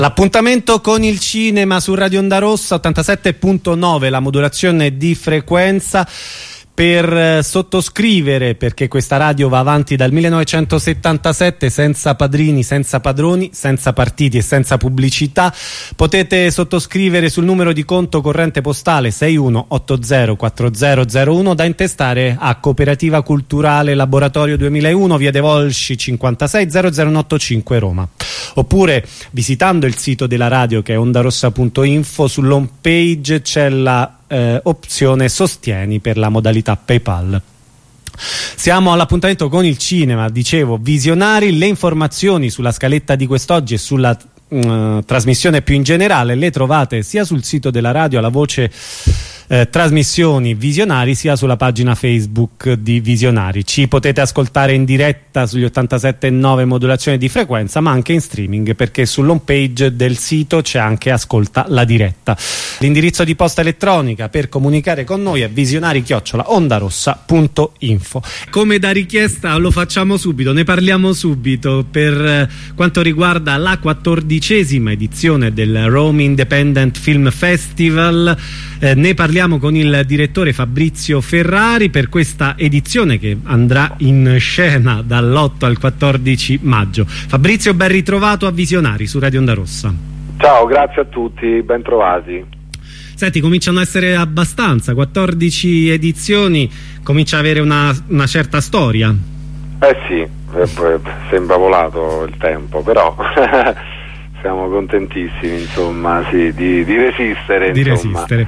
L'appuntamento con il cinema su Radio Onda Rossa 87.9, la modulazione di frequenza per sottoscrivere, perché questa radio va avanti dal 1977 senza padrini, senza padroni, senza partiti e senza pubblicità. Potete sottoscrivere sul numero di conto corrente postale 61804001 da intestare a Cooperativa Culturale Laboratorio 2001, via De Volsci 56 00185 Roma, oppure visitando il sito della radio che è ondarossa.info. Sull'home page c'è la opzione sostieni per la modalità PayPal. Siamo all'appuntamento con il cinema, dicevo, visionari. Le informazioni sulla scaletta di quest'oggi e sulla trasmissione più in generale le trovate sia sul sito della radio alla voce trasmissioni visionari, sia sulla pagina Facebook di Visionari. Ci potete ascoltare in diretta sugli 87.9 modulazione di frequenza, ma anche in streaming, perché sull'home page del sito c'è anche Ascolta la diretta. L'indirizzo di posta elettronica per comunicare con noi è visionari@ondarossa.info. Come da richiesta lo facciamo subito, ne parliamo subito. Per quanto riguarda la 14ª edizione del Rome Independent Film Festival, ne parliamo con il direttore Fabrizio Ferrari per questa edizione che andrà in scena dall'8 al 14 maggio. Fabrizio, ben ritrovato a Visionari su Radio Onda Rossa. Ciao, grazie a tutti, ben trovati. Senti, cominciano a essere abbastanza, 14 edizioni, comincia ad avere una certa storia. Sì, sembra volato il tempo, però siamo contentissimi, insomma, sì, di resistere. Di resistere.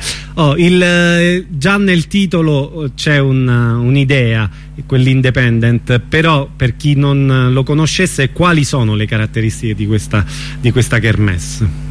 Già nel titolo c'è un'idea, quell'independent, però per chi non lo conoscesse, quali sono le caratteristiche di questa kermesse?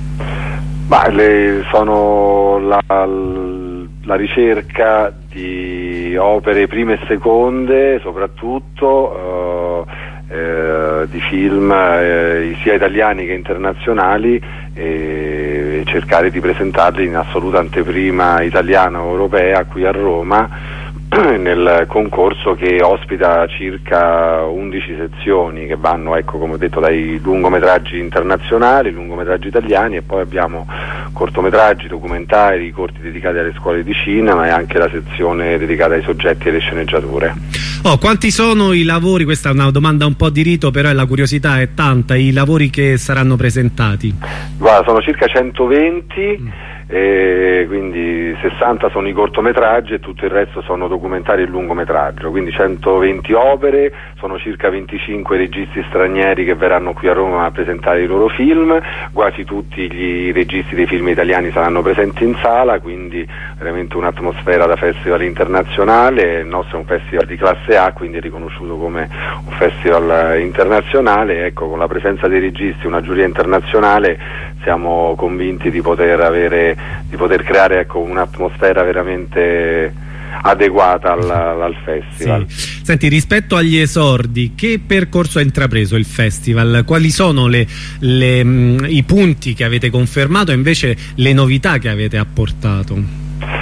Sono la ricerca di opere prime e seconde, soprattutto di film sia italiani che internazionali, e cercare di presentarli in assoluta anteprima italiana o europea qui a Roma, nel concorso che ospita circa 11 sezioni che vanno, ecco, come ho detto, dai lungometraggi internazionali, lungometraggi italiani, e poi abbiamo cortometraggi, documentari, corti dedicati alle scuole di cinema e anche la sezione dedicata ai soggetti e alle sceneggiature. Quanti sono i lavori? Questa è una domanda un po' di rito, però la curiosità è tanta. I lavori che saranno presentati? Guarda, sono circa 120. Quindi 60 sono i cortometraggi e tutto il resto sono documentari e lungometraggio, quindi 120 opere, sono circa 25 registi stranieri che verranno qui a Roma a presentare i loro film, quasi tutti i registi dei film italiani saranno presenti in sala, quindi veramente un'atmosfera da festival internazionale. Il nostro è un festival di classe A, quindi è riconosciuto come un festival internazionale. Ecco, con la presenza dei registi, una giuria internazionale, siamo convinti di poter creare, ecco, un'atmosfera veramente adeguata al festival. Sì. Senti, rispetto agli esordi, che percorso ha intrapreso il festival? Quali sono i punti che avete confermato e invece le novità che avete apportato?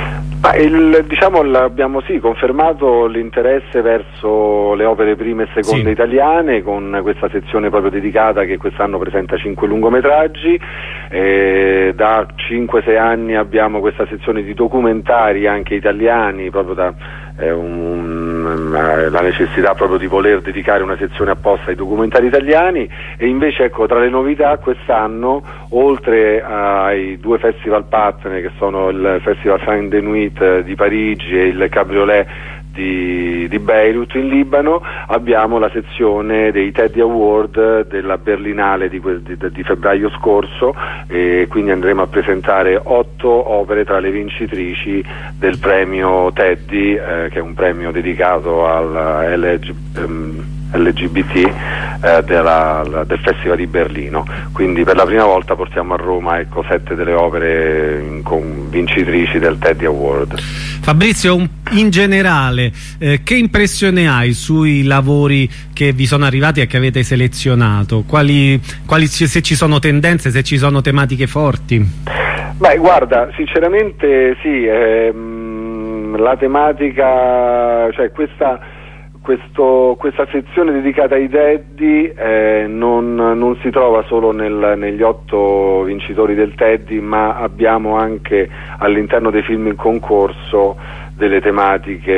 Abbiamo confermato l'interesse verso le opere prime e seconde italiane, con questa sezione proprio dedicata che quest'anno presenta 5 lungometraggi. Da 5-6 anni abbiamo questa sezione di documentari anche italiani, proprio la necessità proprio di voler dedicare una sezione apposta ai documentari italiani. E invece, ecco, tra le novità quest'anno, oltre ai 2 festival partner che sono il Festival Fin de Nuit di Parigi e il Cabriolet di Beirut in Libano, abbiamo la sezione dei Teddy Award della Berlinale di febbraio scorso, e quindi andremo a presentare 8 opere tra le vincitrici del premio Teddy, che è un premio dedicato al LGBT del Festival di Berlino. Quindi per la prima volta portiamo a Roma, ecco, 7 delle opere vincitrici del Teddy Award. Fabrizio, in generale, che impressione hai sui lavori che vi sono arrivati e che avete selezionato? Se ci sono tendenze, se ci sono tematiche forti? Guarda, sinceramente sì, la tematica, cioè questa sezione dedicata ai Teddy non si trova solo negli 8 vincitori del Teddy, ma abbiamo anche all'interno dei film in concorso delle tematiche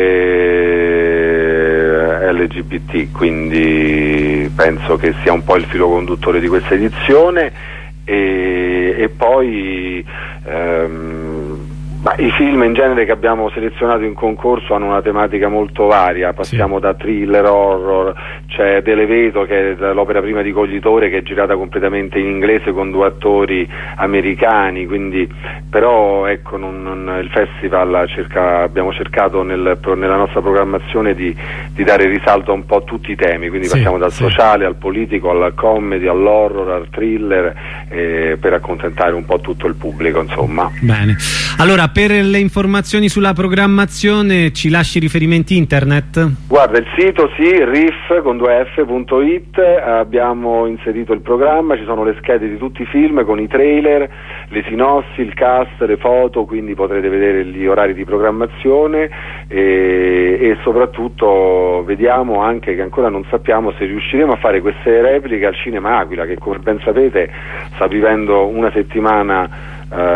LGBT, quindi penso che sia un po' il filo conduttore di questa edizione. E poi ma i film in genere che abbiamo selezionato in concorso hanno una tematica molto varia, passiamo da thriller, horror, c'è The Elevator, che è l'opera prima di Coglitore, che è girata completamente in inglese con 2 attori americani, quindi però ecco il festival abbiamo cercato nella nostra programmazione di dare risalto a un po' a tutti i temi, quindi passiamo dal sociale al politico, al comedy, all'horror, al thriller, per accontentare un po' tutto il pubblico, insomma. Bene, allora per le informazioni sulla programmazione ci lasci riferimenti internet? Guarda, il sito riff.it, abbiamo inserito il programma, ci sono le schede di tutti i film con i trailer, le sinossi, il cast, le foto, quindi potrete vedere gli orari di programmazione e soprattutto vediamo anche, che ancora non sappiamo se riusciremo a fare queste repliche al Cinema Aquila, che come ben sapete sta vivendo una settimana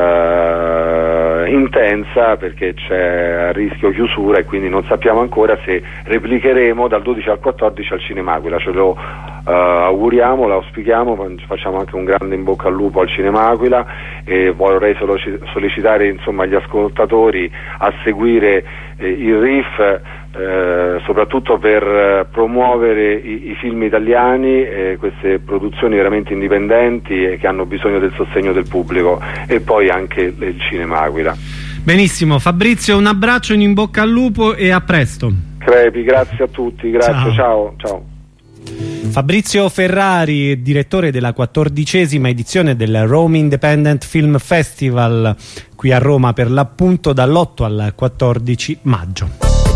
intensa, perché c'è a rischio chiusura, e quindi non sappiamo ancora se replicheremo dal 12 al 14 al Cinema Aquila. Ce lo auguriamo, lo auspichiamo, facciamo anche un grande in bocca al lupo al Cinema Aquila, e vorrei sollecitare insomma gli ascoltatori a seguire il RIF, soprattutto per promuovere i film italiani, queste produzioni veramente indipendenti che hanno bisogno del sostegno del pubblico, e poi anche il Cinema Aquila. Benissimo, Fabrizio, un abbraccio, in bocca al lupo e a presto. Crepi, grazie a tutti, grazie, ciao. Fabrizio Ferrari, direttore della 14ª edizione del Rome Independent Film Festival qui a Roma, per l'appunto dall'8 al 14 maggio.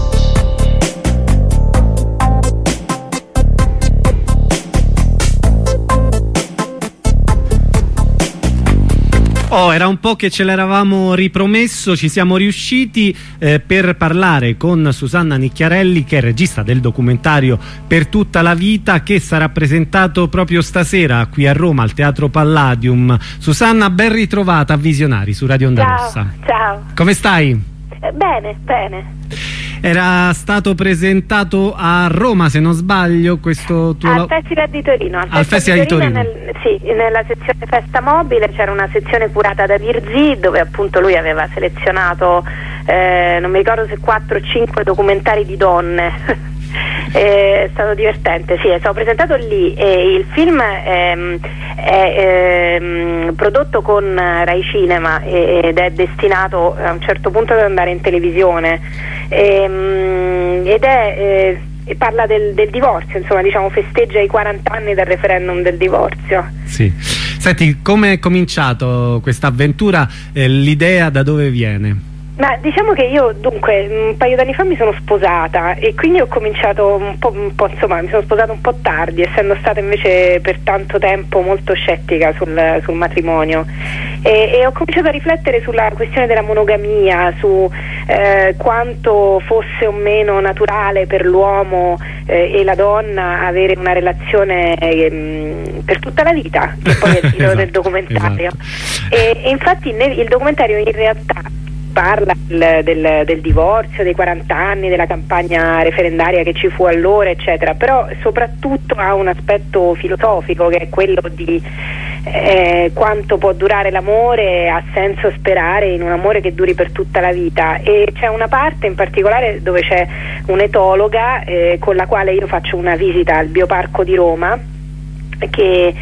Era un po' che ce l'eravamo ripromesso, ci siamo riusciti per parlare con Susanna Nicchiarelli, che è regista del documentario Per tutta la vita, che sarà presentato proprio stasera qui a Roma al Teatro Palladium. Susanna, ben ritrovata a Visionari su Radio Onda Rossa. Ciao. Come stai? Bene, bene. Era stato presentato a Roma, se non sbaglio, questo tuo... Al Festival di Torino. Al Festival di Torino. Sì, nella sezione Festa Mobile c'era una sezione curata da Virzì, dove appunto lui aveva selezionato, non mi ricordo se 4 o 5 documentari di donne. È stato divertente, sì, è stato presentato lì, e il film è prodotto con Rai Cinema ed è destinato a un certo punto ad andare in televisione, ed parla del divorzio, insomma, diciamo, festeggia i 40 anni del referendum del divorzio. Sì. Senti, come è cominciato questa avventura? L'idea da dove viene? Ma diciamo che io dunque un paio d'anni fa mi sono sposata, e quindi ho cominciato un po' insomma, mi sono sposata un po' tardi, essendo stata invece per tanto tempo molto scettica sul matrimonio, e ho cominciato a riflettere sulla questione della monogamia, su quanto fosse o meno naturale per l'uomo e la donna avere una relazione per tutta la vita, che poi è il titolo del documentario. E infatti il documentario in realtà parla del divorzio, dei 40 anni, della campagna referendaria che ci fu allora, eccetera, però soprattutto ha un aspetto filosofico, che è quello di quanto può durare l'amore, ha senso sperare in un amore che duri per tutta la vita. E c'è una parte in particolare dove c'è un'etologa con la quale io faccio una visita al Bioparco di Roma, che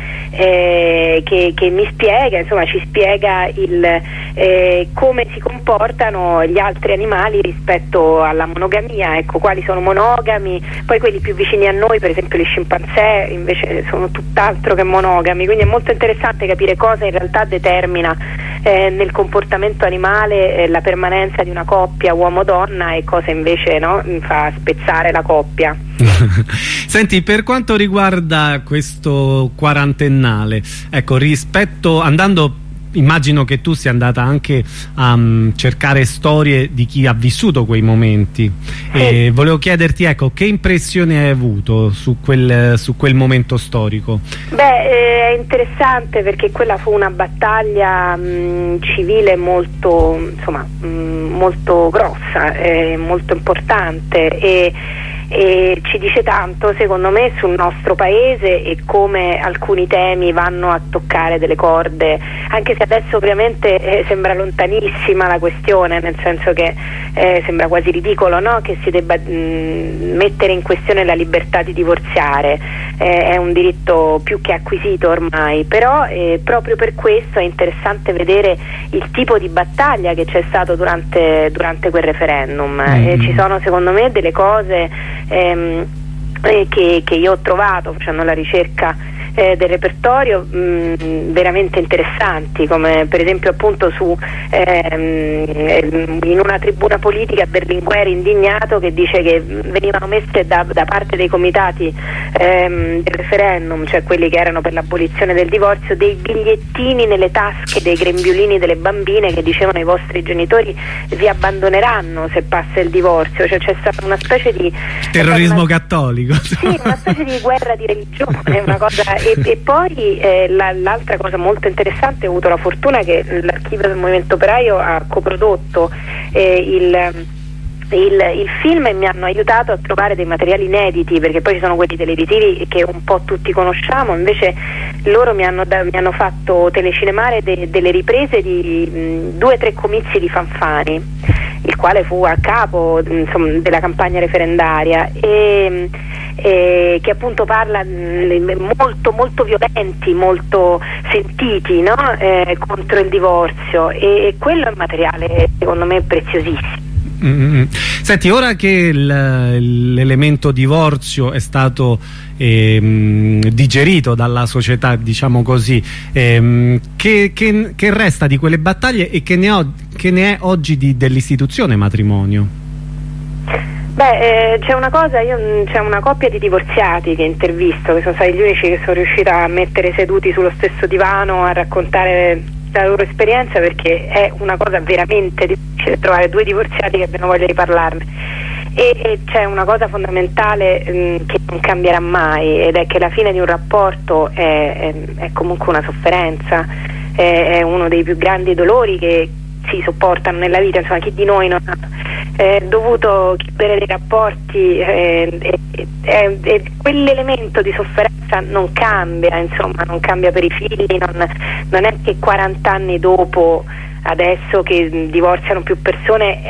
mi spiega, insomma, ci spiega come si comportano gli altri animali rispetto alla monogamia, ecco, quali sono monogami, poi quelli più vicini a noi, per esempio gli scimpanzé, invece sono tutt'altro che monogami, quindi è molto interessante capire cosa in realtà determina nel comportamento animale la permanenza di una coppia uomo-donna, e cosa invece fa spezzare la coppia. Senti, per quanto riguarda questo quarantennale, ecco, andando immagino che tu sia andata anche a cercare storie di chi ha vissuto quei momenti, e volevo chiederti, ecco, che impressione hai avuto su quel momento storico? Beh, è interessante perché quella fu una battaglia civile molto, insomma, molto grossa, molto importante, e ci dice tanto, secondo me, sul nostro paese e come alcuni temi vanno a toccare delle corde, anche se adesso ovviamente sembra lontanissima la questione, nel senso che sembra quasi ridicolo, no? Che si debba mettere in questione la libertà di divorziare, è un diritto più che acquisito ormai, però proprio per questo è interessante vedere il tipo di battaglia che c'è stato durante quel referendum. Ci sono, secondo me, delle cose che io ho trovato facendo la ricerca del repertorio veramente interessanti, come per esempio appunto in una tribuna politica Berlinguer indignato che dice che venivano messe da parte dei comitati del referendum, cioè quelli che erano per l'abolizione del divorzio, dei bigliettini nelle tasche dei grembiulini delle bambine che dicevano: i vostri genitori vi abbandoneranno se passa il divorzio. Cioè c'è stata una specie di terrorismo cattolico, sì, una specie di guerra di religione, una cosa. E poi l'altra cosa molto interessante, ho avuto la fortuna che l'Archivio del Movimento Operaio ha coprodotto il film e mi hanno aiutato a trovare dei materiali inediti, perché poi ci sono quelli dei ritiri che un po' tutti conosciamo, invece loro mi hanno fatto telecinemare delle riprese di 2 o 3 comizi di Fanfani, il quale fu a capo, insomma, della campagna referendaria, che appunto parla molto molto violenti, molto sentiti, no? Contro il divorzio, e quello è un materiale secondo me preziosissimo. Senti, ora che l'elemento divorzio è stato digerito dalla società, diciamo così, che resta di quelle battaglie e che ne è oggi dell'istituzione matrimonio? Beh, c'è una coppia di divorziati che intervisto, che sono stati gli unici che sono riuscita a mettere seduti sullo stesso divano a raccontare la loro esperienza, perché è una cosa veramente difficile trovare 2 divorziati che abbiano voglia di parlarne. E c'è una cosa fondamentale che non cambierà mai, ed è che la fine di un rapporto è comunque una sofferenza, è uno dei più grandi dolori che si sopportano nella vita. Insomma, chi di noi non ha dovuto chiudere dei rapporti, e quell'elemento di sofferenza non cambia, insomma, non cambia per i figli, non è che 40 anni dopo, adesso che divorziano più persone,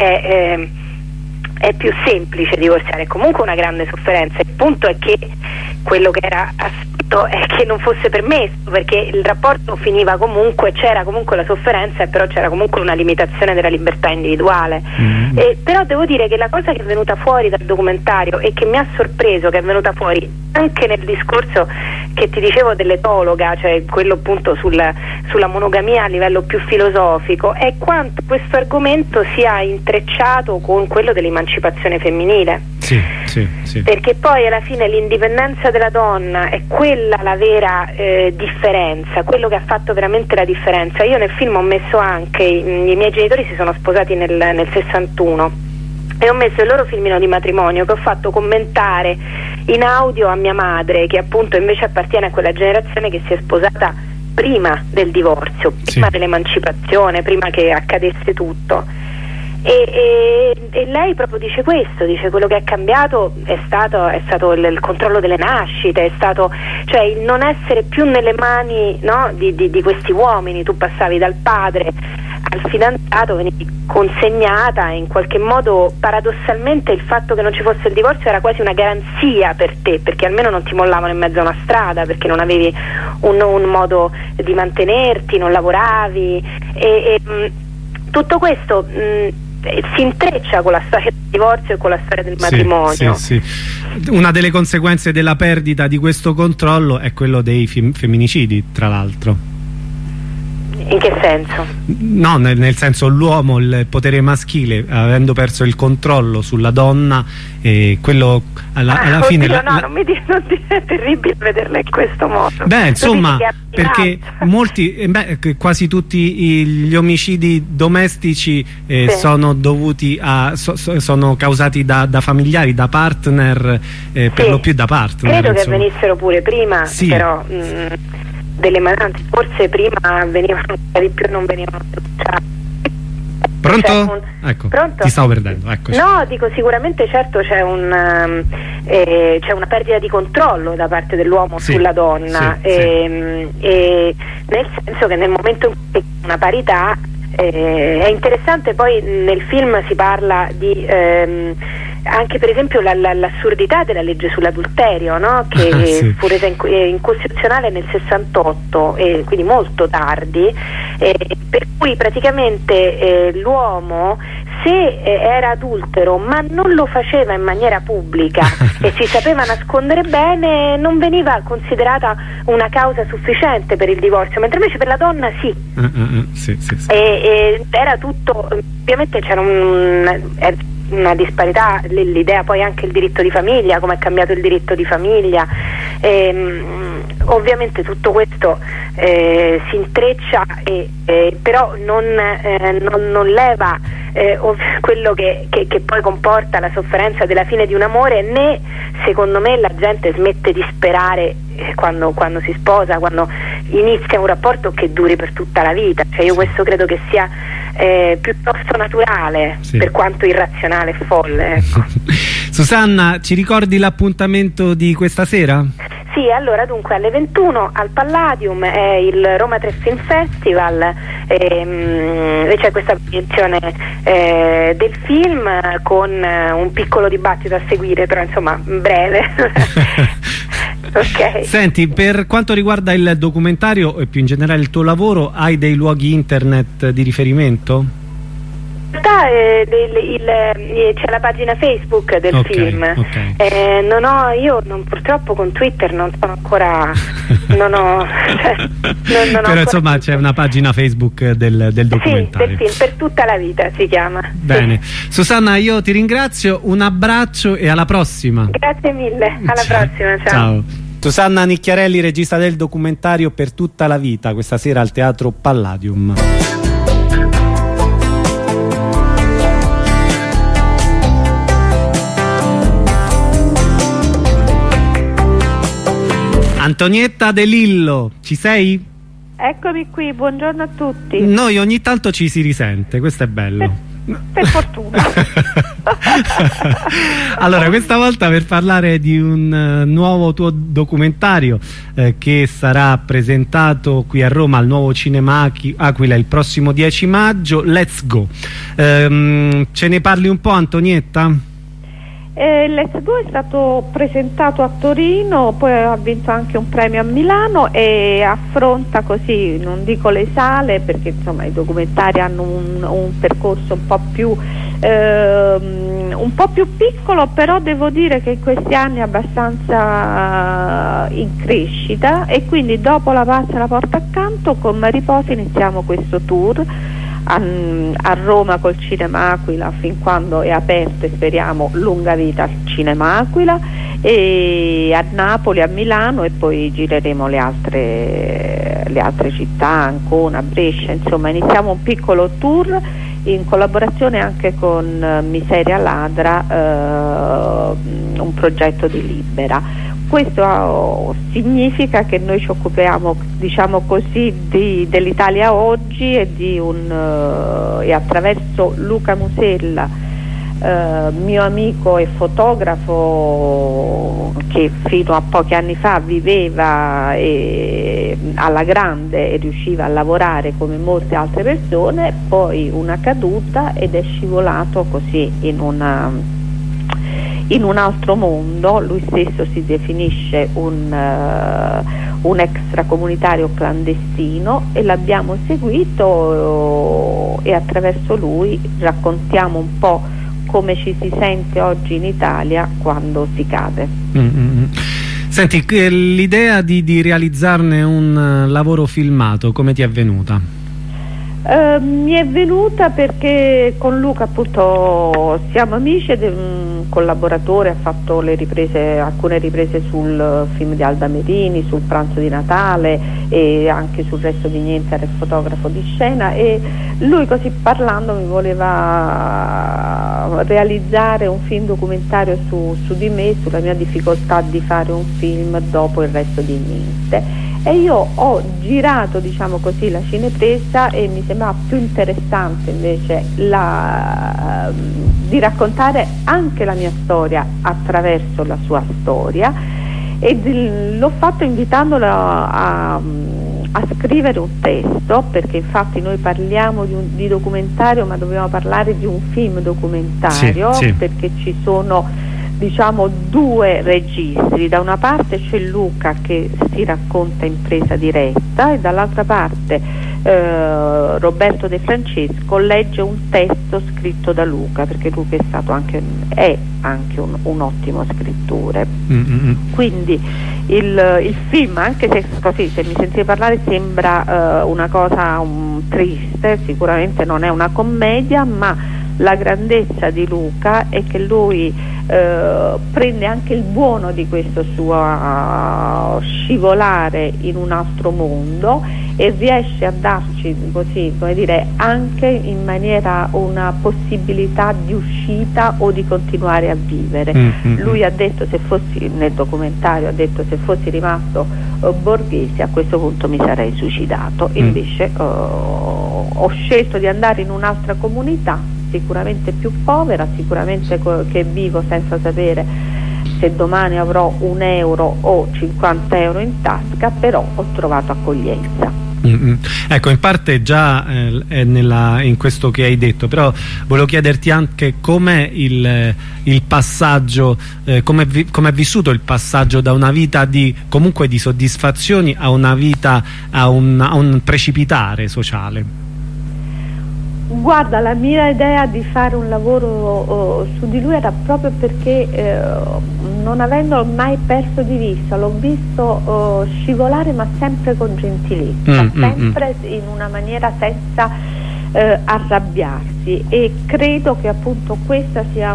è più semplice divorziare, è comunque una grande sofferenza. Il punto è che quello che era assurdo è che non fosse permesso, perché il rapporto finiva comunque, c'era comunque la sofferenza, però c'era comunque una limitazione della libertà individuale. Però devo dire che la cosa che è venuta fuori dal documentario e che mi ha sorpreso, che è venuta fuori anche nel discorso che ti dicevo dell'etologa, cioè quello appunto sulla monogamia a livello più filosofico, è quanto questo argomento sia intrecciato con quello dell'emancipazione femminile. Sì. Perché poi alla fine l'indipendenza della donna è quella la vera differenza, quello che ha fatto veramente la differenza. Io nel film ho messo anche, i miei genitori si sono sposati nel 61, e ho messo il loro filmino di matrimonio che ho fatto commentare in audio a mia madre, che appunto invece appartiene a quella generazione che si è sposata prima del divorzio, prima dell'emancipazione, prima che accadesse tutto. E lei proprio dice questo, dice: quello che è cambiato è stato il controllo delle nascite, è stato, cioè, il non essere più nelle mani, no, di questi uomini. Tu passavi dal padre al fidanzato, venivi consegnata, e in qualche modo paradossalmente il fatto che non ci fosse il divorzio era quasi una garanzia per te, perché almeno non ti mollavano in mezzo a una strada, perché non avevi un modo di mantenerti, non lavoravi, e tutto questo si intreccia con la storia del divorzio e con la storia del matrimonio. Sì. Una delle conseguenze della perdita di questo controllo è quello dei femminicidi, tra l'altro. In che senso? No, nel senso, l'uomo, il potere maschile, avendo perso il controllo sulla donna, quello alla fine... Oddio, non mi dire, è terribile vederla in questo modo. Beh, insomma, perché quasi tutti gli omicidi domestici sono dovuti sono causati da familiari, da partner, per lo più da partner. Credo che avvenissero pure prima, però... delle mananze, forse prima venivano di più e non venivano denunciati. Pronto? Ecco, Pronto? Ti stavo perdendo, eccoci. No, dico, sicuramente certo c'è una perdita di controllo da parte dell'uomo sulla donna, nel senso che nel momento in cui c'è una parità, è interessante, poi nel film si parla di anche per esempio l'assurdità della legge sull'adulterio, no? Che fu resa incostituzionale nel 68, quindi molto tardi, per cui praticamente l'uomo, se era adultero ma non lo faceva in maniera pubblica e si sapeva nascondere bene, non veniva considerata una causa sufficiente per il divorzio, mentre invece per la donna sì. E era tutto, ovviamente c'era una disparità, l'idea, poi anche il diritto di famiglia, come è cambiato il diritto di famiglia, ovviamente tutto questo si intreccia, però non leva quello che poi comporta la sofferenza della fine di un amore, né secondo me la gente smette di sperare quando si sposa, quando inizia un rapporto che duri per tutta la vita. Cioè, io questo credo che sia piuttosto naturale, per quanto irrazionale e folle, ecco. Susanna, ci ricordi l'appuntamento di questa sera? Sì, allora dunque alle 21 al Palladium è il Roma 3 Film Festival, c'è questa proiezione del film con un piccolo dibattito a seguire, però insomma breve. Okay. Senti, per quanto riguarda il documentario e più in generale il tuo lavoro, hai dei luoghi internet di riferimento? In realtà c'è la pagina Facebook del film. Io purtroppo con Twitter non sono ancora però insomma c'è una pagina Facebook del documentario. Sì, del film, per tutta la vita si chiama. Bene, Susanna, io ti ringrazio, un abbraccio e alla prossima. Grazie mille, alla prossima, ciao. Susanna Nicchiarelli, regista del documentario Per tutta la vita, questa sera al Teatro Palladium. Antonietta De Lillo, ci sei? Eccomi qui, buongiorno a tutti. Noi ogni tanto ci si risente, questo è bello. Per fortuna. Allora, questa volta per parlare di un nuovo tuo documentario che sarà presentato qui a Roma al nuovo Cinema Aquila il prossimo 10 maggio, Let's Go. Ce ne parli un po', Antonietta? Let's Go è stato presentato a Torino, poi ha vinto anche un premio a Milano e affronta, così, non dico le sale perché insomma i documentari hanno un percorso un po' più piccolo, però devo dire che in questi anni è abbastanza in crescita, e quindi dopo La pazza e la porta accanto con Mariposa iniziamo questo tour a Roma col Cinema Aquila fin quando è aperto, e speriamo lunga vita al Cinema Aquila, e a Napoli, a Milano, e poi gireremo le altre città, Ancona, Brescia, insomma iniziamo un piccolo tour in collaborazione anche con Miseria Ladra, un progetto di Libera. Questo significa che noi ci occupiamo, diciamo così, dell'Italia oggi e attraverso Luca Musella, mio amico e fotografo che fino a pochi anni fa viveva alla grande e riusciva a lavorare come molte altre persone, poi una caduta ed è scivolato così in un altro mondo. Lui stesso si definisce un extracomunitario clandestino, e l'abbiamo seguito e attraverso lui raccontiamo un po' come ci si sente oggi in Italia quando si cade. Senti, l'idea di realizzarne un lavoro filmato come ti è venuta? Mi è venuta perché con Luca appunto siamo amici ed è un collaboratore, ha fatto alcune riprese sul film di Alda Merini, sul Pranzo di Natale e anche sul Resto di Niente, era il fotografo di scena, e lui così parlando mi voleva realizzare un film documentario su di me, sulla mia difficoltà di fare un film dopo Il Resto di Niente. E io ho girato, diciamo così, la cinepresa e mi sembrava più interessante invece di raccontare anche la mia storia attraverso la sua storia, e l'ho fatto invitandolo a scrivere un testo, perché infatti noi parliamo di documentario, ma dobbiamo parlare di un film documentario, sì. Perché ci sono, diciamo, due registri. Da una parte c'è Luca che si racconta in presa diretta e dall'altra parte Roberto De Francesco legge un testo scritto da Luca, perché Luca è anche un ottimo scrittore. Quindi il film, anche se così, se mi sentite parlare sembra una cosa triste, sicuramente non è una commedia, ma la grandezza di Luca è che lui prende anche il buono di questo suo scivolare in un altro mondo e riesce a darci, così, come dire, anche in maniera una possibilità di uscita o di continuare a vivere. Lui ha detto, nel documentario ha detto, se fossi rimasto borghese a questo punto mi sarei suicidato. Invece ho scelto di andare in un'altra comunità, sicuramente più povera, sicuramente che vivo senza sapere se domani avrò 1 euro o 50 euro in tasca, però ho trovato accoglienza. Ecco, in parte già è in questo che hai detto, però volevo chiederti anche com'è il passaggio, come è vissuto il passaggio da una vita comunque di soddisfazioni a una vita, a un precipitare sociale. Guarda, la mia idea di fare un lavoro su di lui era proprio perché non avendolo mai perso di vista, l'ho visto scivolare, ma sempre con gentilezza, sempre in una maniera senza arrabbiarsi, e credo che appunto questa sia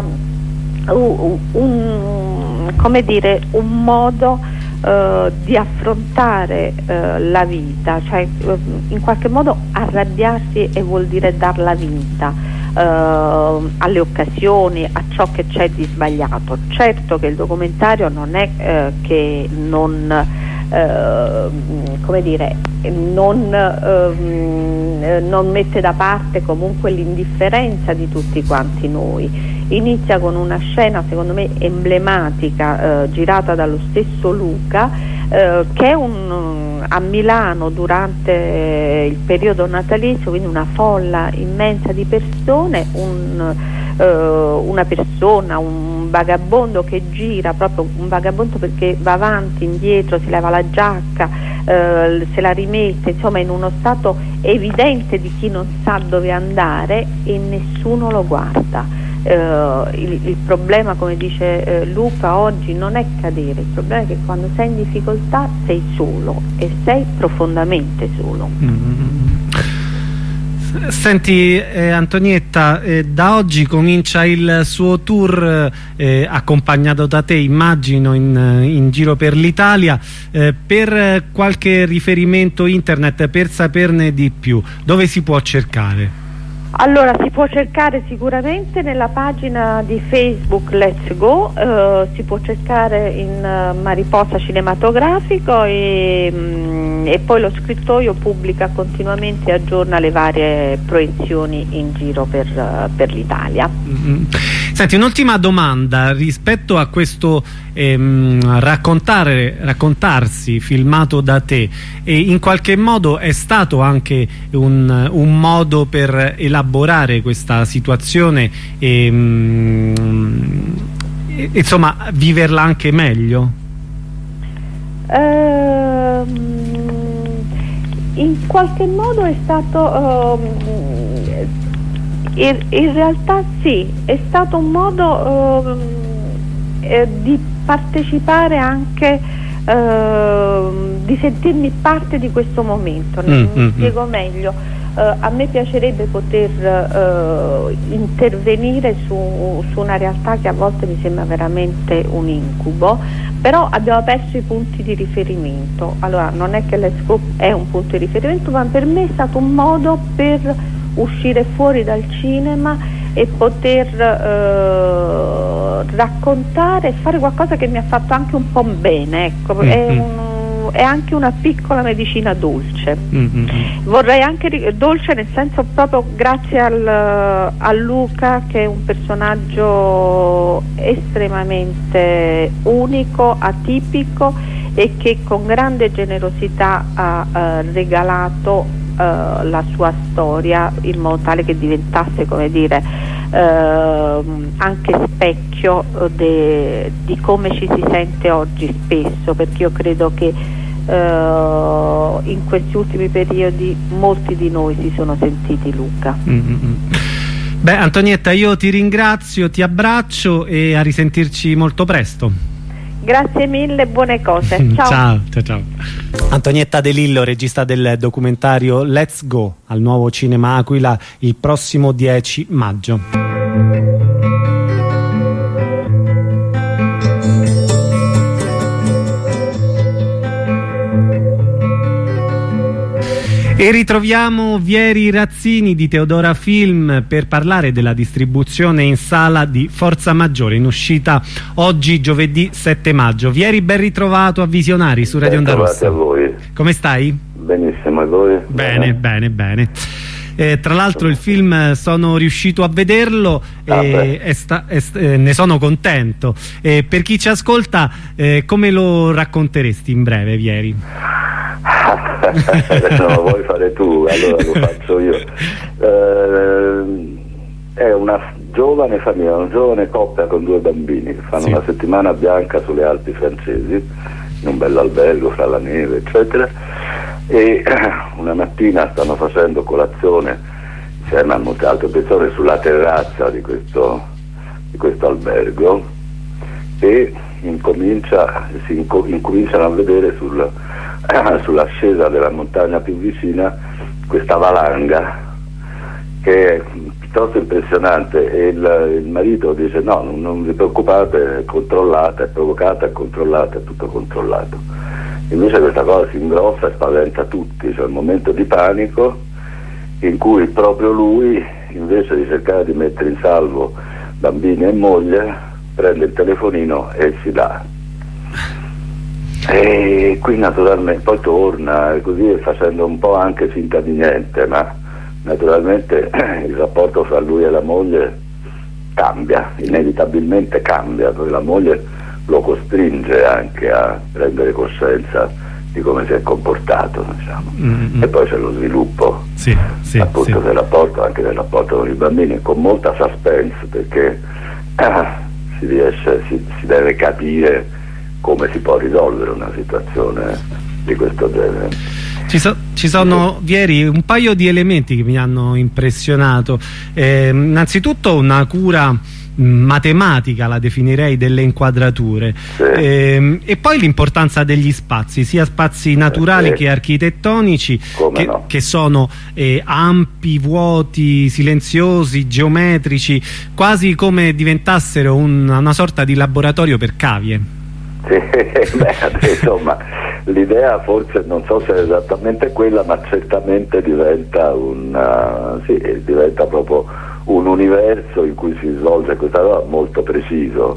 come dire, un modo di affrontare la vita, cioè in qualche modo arrabbiarsi vuol dire darla vinta alle occasioni, a ciò che c'è di sbagliato. Certo che il documentario non è che non come dire, non mette da parte comunque l'indifferenza di tutti quanti noi. Inizia con una scena secondo me emblematica, girata dallo stesso Luca, che è a Milano durante il periodo natalizio, quindi una folla immensa di persone, una persona, un vagabondo che gira, proprio un vagabondo perché va avanti, indietro, si leva la giacca, se la rimette, insomma in uno stato evidente di chi non sa dove andare, e nessuno lo guarda. Il problema, come dice Luca, oggi non è cadere, il problema è che quando sei in difficoltà sei solo, e sei profondamente solo. Senti Antonietta, da oggi comincia il suo tour accompagnato da te, immagino, in giro per l'Italia. Per qualche riferimento internet, per saperne di più, dove si può cercare? Allora, si può cercare sicuramente nella pagina di Facebook Let's Go, si può cercare in Mariposa Cinematografico, e poi lo scrittoio pubblica continuamente e aggiorna le varie proiezioni in giro per l'Italia. Senti, un'ultima domanda rispetto a questo raccontarsi filmato da te, e in qualche modo è stato anche un modo per elaborare questa situazione e insomma viverla anche meglio? In qualche modo è stato in realtà sì, è stato un modo di partecipare anche, di sentirmi parte di questo momento. Mi spiego meglio. a me piacerebbe poter intervenire su una realtà che a volte mi sembra veramente un incubo, però abbiamo perso i punti di riferimento. Allora, non è che Let's Go è un punto di riferimento, ma per me è stato un modo per uscire fuori dal cinema e poter raccontare e fare qualcosa che mi ha fatto anche un po' bene, ecco. È anche una piccola medicina dolce. Vorrei anche dolce nel senso proprio grazie a Luca, che è un personaggio estremamente unico, atipico, e che con grande generosità ha regalato la sua storia in modo tale che diventasse, come dire, anche specchio di come ci si sente oggi spesso, perché io credo che in questi ultimi periodi molti di noi si sono sentiti Luca. Beh, Antonietta, io ti ringrazio, ti abbraccio e a risentirci molto presto. Grazie mille, buone cose. Ciao. Ciao. Antonietta De Lillo, regista del documentario Let's Go, al Nuovo Cinema Aquila il prossimo 10 maggio. E ritroviamo Vieri Razzini di Teodora Film per parlare della distribuzione in sala di Forza Maggiore, in uscita oggi giovedì 7 maggio. Vieri, ben ritrovato a Visionari su Radio Onda Rossa. A voi. Come stai? Benissimo, e voi? Bene. Tra l'altro il film sono riuscito a vederlo e ne sono contento. Per chi ci ascolta, come lo racconteresti in breve, Vieri? Adesso lo vuoi fare tu, allora lo faccio io. È una giovane famiglia, una giovane coppia con 2 bambini che fanno una settimana bianca sulle Alpi francesi, in un bell'albergo fra la neve eccetera, e una mattina stanno facendo colazione insieme a molte altre persone sulla terrazza di questo albergo, e incominciano a vedere sull'ascesa della montagna più vicina questa valanga che è piuttosto impressionante, e il marito dice: no, non vi preoccupate, è controllata, è provocata, è controllata, è tutto controllato. Invece questa cosa si ingrossa e spaventa tutti. C'è un momento di panico in cui proprio lui, invece di cercare di mettere in salvo bambini e moglie, prende il telefonino e si dà. E qui naturalmente poi torna così, facendo un po' anche finta di niente, ma naturalmente il rapporto fra lui e la moglie cambia, inevitabilmente cambia, poi la moglie lo costringe anche a prendere coscienza di come si è comportato, diciamo. E poi c'è lo sviluppo appunto del rapporto, anche del rapporto con i bambini, con molta suspense, perché si deve capire come si può risolvere una situazione di questo genere. Ci sono, Vieri, un paio di elementi che mi hanno impressionato. Innanzitutto una cura matematica, la definirei, delle inquadrature, e poi l'importanza degli spazi, sia spazi naturali che architettonici, che sono ampi, vuoti, silenziosi, geometrici, quasi come diventassero una sorta di laboratorio per cavie. Insomma, l'idea forse non so se è esattamente quella, ma certamente diventa diventa proprio un universo in cui si svolge questa cosa molto preciso.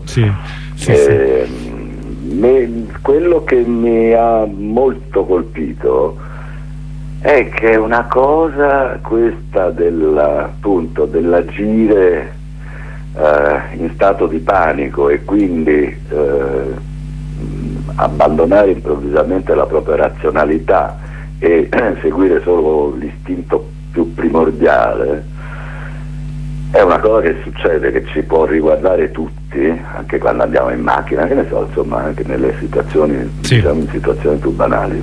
Quello che mi ha molto colpito è che è una cosa questa dell'agire in stato di panico e quindi abbandonare improvvisamente la propria razionalità e seguire solo l'istinto più primordiale. È una cosa che succede, che ci può riguardare tutti, anche quando andiamo in macchina, che ne so, insomma, anche nelle situazioni, diciamo, in situazioni più banali.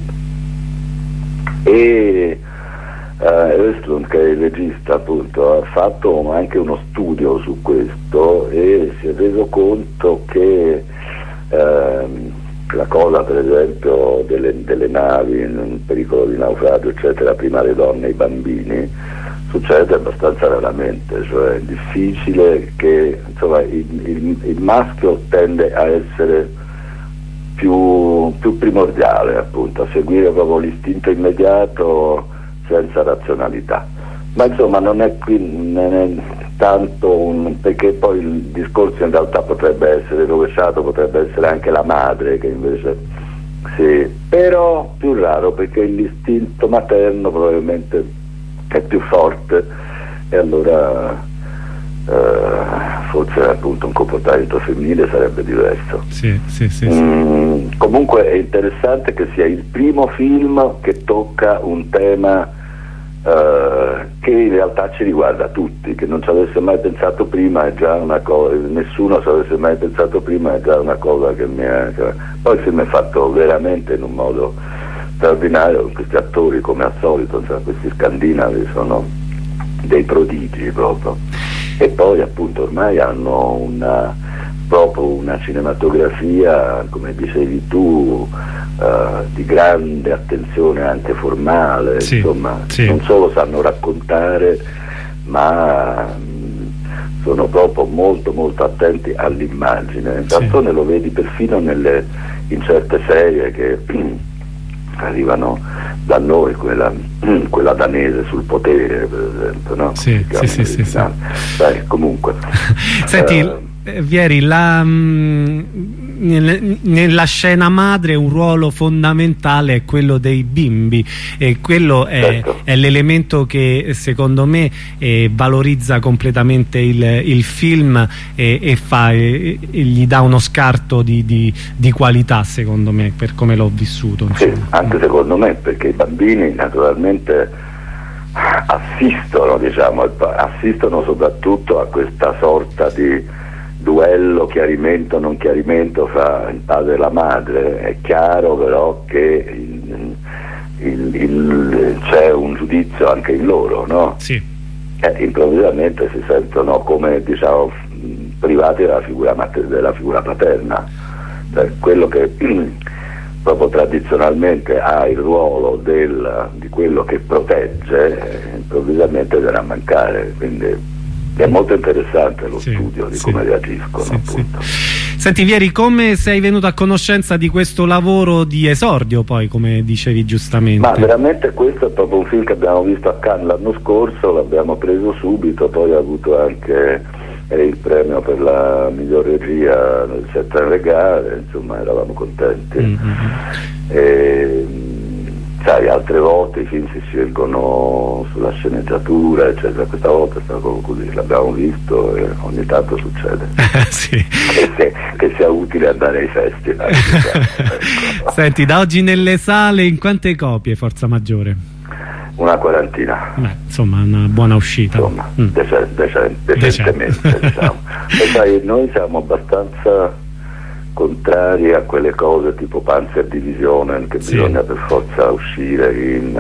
E Östlund, che è il regista, appunto, ha fatto anche uno studio su questo e si è reso conto che la cosa per esempio delle navi in pericolo di naufragio eccetera, prima le donne e i bambini, succede abbastanza raramente, cioè è difficile che insomma, il maschio tende a essere più primordiale, appunto, a seguire proprio l'istinto immediato senza razionalità. Ma insomma non è tanto perché poi il discorso in realtà potrebbe essere rovesciato, potrebbe essere anche la madre che invece sì, però più raro perché l'istinto materno probabilmente è più forte e allora forse appunto un comportamento femminile sarebbe diverso. Sì. Comunque è interessante che sia il primo film che tocca un tema che in realtà ci riguarda tutti, che non ci avesse mai pensato prima è già una cosa, nessuno ci avesse mai pensato prima è già una cosa che poi il film è fatto veramente in un modo straordinario, questi attori come al solito, insomma, questi scandinavi sono dei prodigi proprio, e poi appunto ormai hanno proprio una cinematografia, come dicevi tu, di grande attenzione anche formale, insomma, non solo sanno raccontare ma sono proprio molto molto attenti all'immagine. D'altronde lo vedi perfino in certe serie che arrivano da noi, quella danese sul potere per esempio, no? Sì. Beh, comunque senti Vieri, nella scena madre un ruolo fondamentale è quello dei bimbi, e quello è l'elemento che secondo me valorizza completamente il film e gli dà uno scarto di qualità, secondo me, per come l'ho vissuto. Sì, anche secondo me, perché i bambini naturalmente assistono soprattutto a questa sorta di duello, chiarimento non chiarimento fra il padre e la madre. È chiaro però che c'è un giudizio anche in loro, no? Sì. Improvvisamente si sentono come, diciamo, privati della figura paterna, cioè quello che proprio tradizionalmente ha il ruolo di quello che protegge, improvvisamente verrà a mancare, quindi è molto interessante lo studio di come reagiscono, appunto. Senti Vieri, come sei venuto a conoscenza di questo lavoro di esordio, poi, come dicevi giustamente? Ma veramente questo è proprio un film che abbiamo visto a Cannes l'anno scorso, l'abbiamo preso subito, poi ha avuto anche il premio per la miglior regia nel Certain Regard, insomma eravamo contenti. Sai, altre volte i film si scelgono sulla sceneggiatura eccetera, questa volta è stato così, l'abbiamo visto e ogni tanto succede che sia utile andare ai festival. Ecco. Senti, da oggi nelle sale in quante copie Forza Maggiore? Una quarantina. Insomma una buona uscita, insomma, decentemente diciamo. E sai, noi siamo abbastanza contrari a quelle cose tipo Panzer Division che bisogna per forza uscire in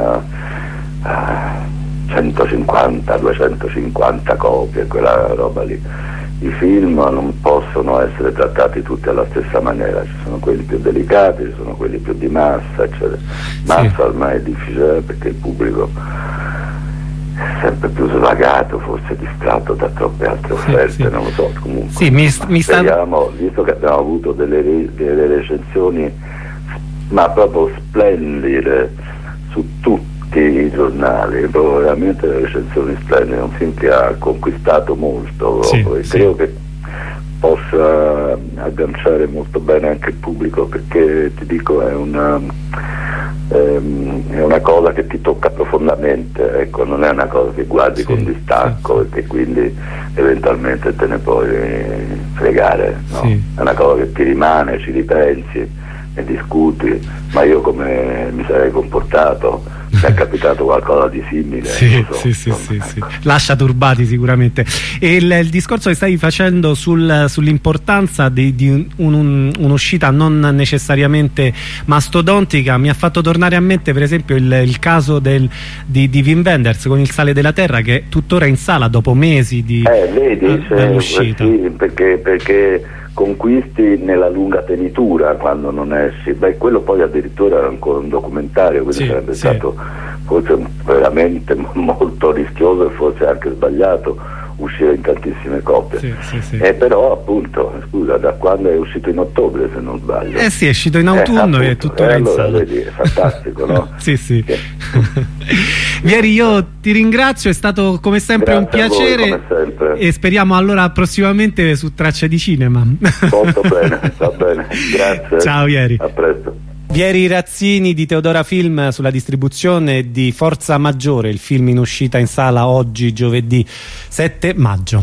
150-250 copie, quella roba lì. I film non possono essere trattati tutti alla stessa maniera, ci sono quelli più delicati, ci sono quelli più di massa, eccetera. Massa ormai è difficile perché il pubblico è sempre più svagato, forse distratto da troppe altre offerte, non lo so, comunque speriamo, visto che abbiamo avuto delle recensioni ma proprio splendide su tutti i giornali, proprio veramente le recensioni splendide, un film che ha conquistato molto proprio, e credo che possa agganciare molto bene anche il pubblico, perché ti dico è una cosa che ti tocca profondamente, ecco, non è una cosa che guardi con distacco e che quindi eventualmente te ne puoi fregare, no? È una cosa che ti rimane, ci ripensi e discuti, ma io come mi sarei comportato se è capitato qualcosa di simile, ecco. Lascia turbati sicuramente. E il discorso che stai facendo sull'importanza di un'uscita non necessariamente mastodontica mi ha fatto tornare a mente per esempio il caso di Wim Wenders con Il sale della terra, che è tuttora in sala dopo mesi di vedi, uscita. perché conquisti nella lunga tenitura quando non esci. Beh, quello poi addirittura era ancora un documentario, quindi sarebbe stato forse veramente molto rischioso e forse anche sbagliato uscire in tantissime copie. Però appunto, scusa, da quando è uscito in ottobre, se non sbaglio? Sì, è uscito in autunno e è tuttora in sala. Vedi, è fantastico, no? Sì. Vieri, io ti ringrazio, è stato come sempre un piacere. Voi, come sempre. E speriamo allora prossimamente su Tracce di Cinema. Molto bene, va bene, grazie. Ciao Vieri. A presto. Vieri Razzini di Teodora Film sulla distribuzione di Forza Maggiore, il film in uscita in sala oggi giovedì 7 maggio.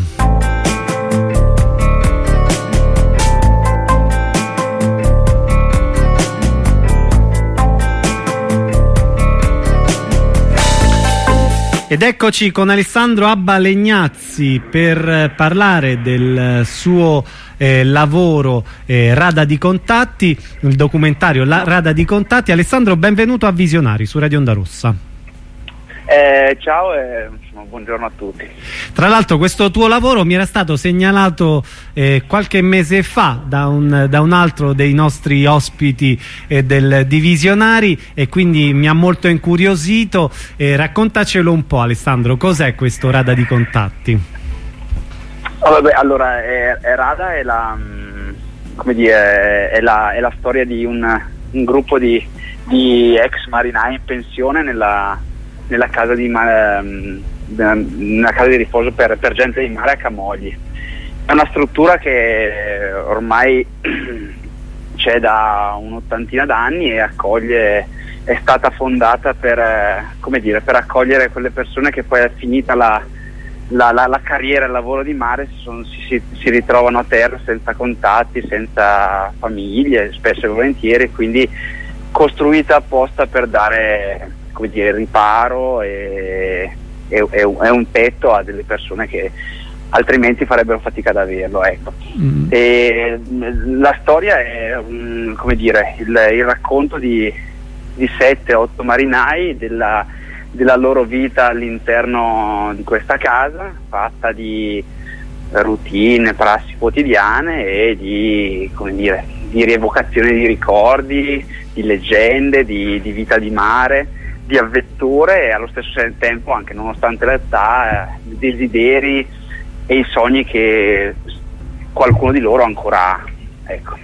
Ed eccoci con Alessandro Abba Legnazzi per parlare del suo lavoro Rada di Contatti, il documentario La Rada di Contatti. Alessandro, benvenuto a Visionari su Radio Onda Rossa. Ciao e buongiorno a tutti. Tra l'altro questo tuo lavoro mi era stato segnalato qualche mese fa da un altro dei nostri ospiti di Visionari, e quindi mi ha molto incuriosito. Raccontacelo un po', Alessandro, cos'è questo Rada di Contatti? Vabbè, allora Rada è la, come dire, è la storia di un gruppo di ex marinai in pensione nella casa di riposo per gente di mare a Camogli. È una struttura che ormai c'è da un'ottantina d'anni e è stata fondata per accogliere quelle persone che poi è finita la carriera e il lavoro di mare si ritrovano a terra senza contatti, senza famiglie, spesso e volentieri, quindi costruita apposta per dare, come dire, riparo e un tetto a delle persone che altrimenti farebbero fatica ad averlo, ecco. E la storia è, come dire, il racconto di 7-8 marinai della loro vita all'interno di questa casa, fatta di routine, prassi quotidiane e di rievocazione di ricordi, di leggende, di vita di mare, di avventure, e allo stesso tempo, anche nonostante l'età, i desideri e i sogni che qualcuno di loro ancora ha, ecco.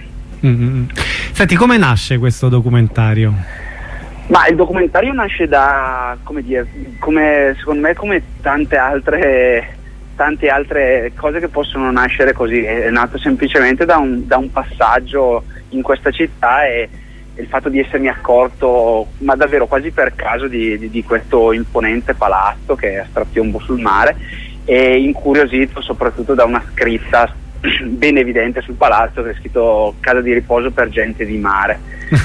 Senti, come nasce questo documentario? Ma il documentario nasce da, come dire, secondo me come tante altre cose che possono nascere così. È nato semplicemente da un passaggio in questa città e il fatto di essermi accorto, ma davvero quasi per caso, di questo imponente palazzo che è a strapiombo sul mare, e incuriosito soprattutto da una scritta ben evidente sul palazzo che è scritto casa di riposo per gente di mare.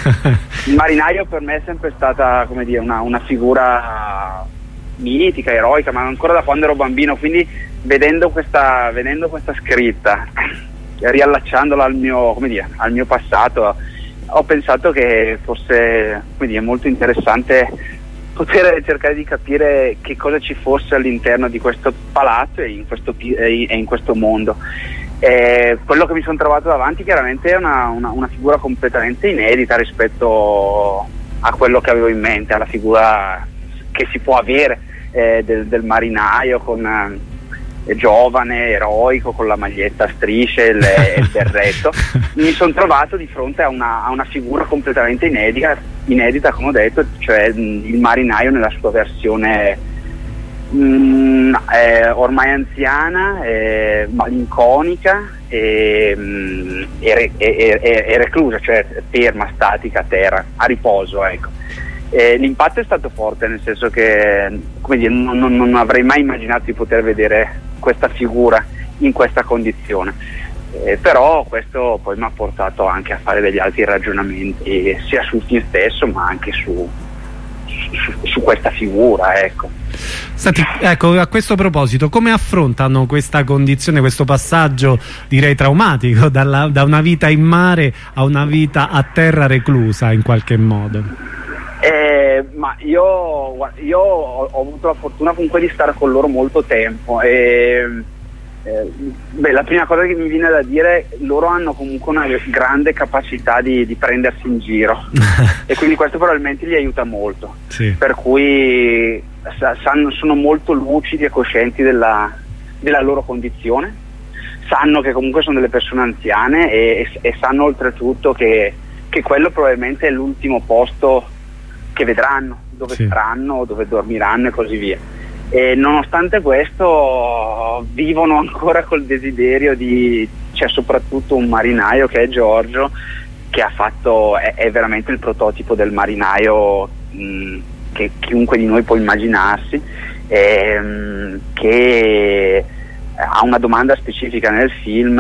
Il marinaio per me è sempre stata, come dire, una figura mitica, eroica, ma ancora da quando ero bambino, quindi vedendo questa scritta, riallacciandola al mio passato, ho pensato che fosse, come dire, molto interessante poter cercare di capire che cosa ci fosse all'interno di questo palazzo e in questo mondo. Quello che mi sono trovato davanti chiaramente è una figura completamente inedita rispetto a quello che avevo in mente, alla figura che si può avere del marinaio giovane, eroico, con la maglietta a strisce e il berretto. Mi sono trovato di fronte a una figura completamente inedita, come ho detto, cioè il marinaio nella sua versione ormai anziana, malinconica e reclusa, cioè ferma, statica, a terra, a riposo, ecco. L'impatto è stato forte, nel senso che, come dire, non avrei mai immaginato di poter vedere questa figura in questa condizione, però questo poi mi ha portato anche a fare degli altri ragionamenti sia sul film stesso ma anche su questa figura, ecco. Senti, ecco, a questo proposito, come affrontano questa condizione, questo passaggio direi traumatico da una vita in mare a una vita a terra reclusa in qualche modo? Ma io ho avuto la fortuna comunque di stare con loro molto tempo e La prima cosa che mi viene da dire, loro hanno comunque una grande capacità di prendersi in giro e quindi questo probabilmente li aiuta molto, sì. Per cui sono molto lucidi e coscienti della loro condizione, sanno che comunque sono delle persone anziane e sanno oltretutto che quello probabilmente è l'ultimo posto che vedranno, dove sì. staranno, dove dormiranno e così via. E nonostante questo vivono ancora col desiderio c'è soprattutto un marinaio che è Giorgio, che è veramente il prototipo del marinaio che chiunque di noi può immaginarsi, che ha una domanda specifica nel film,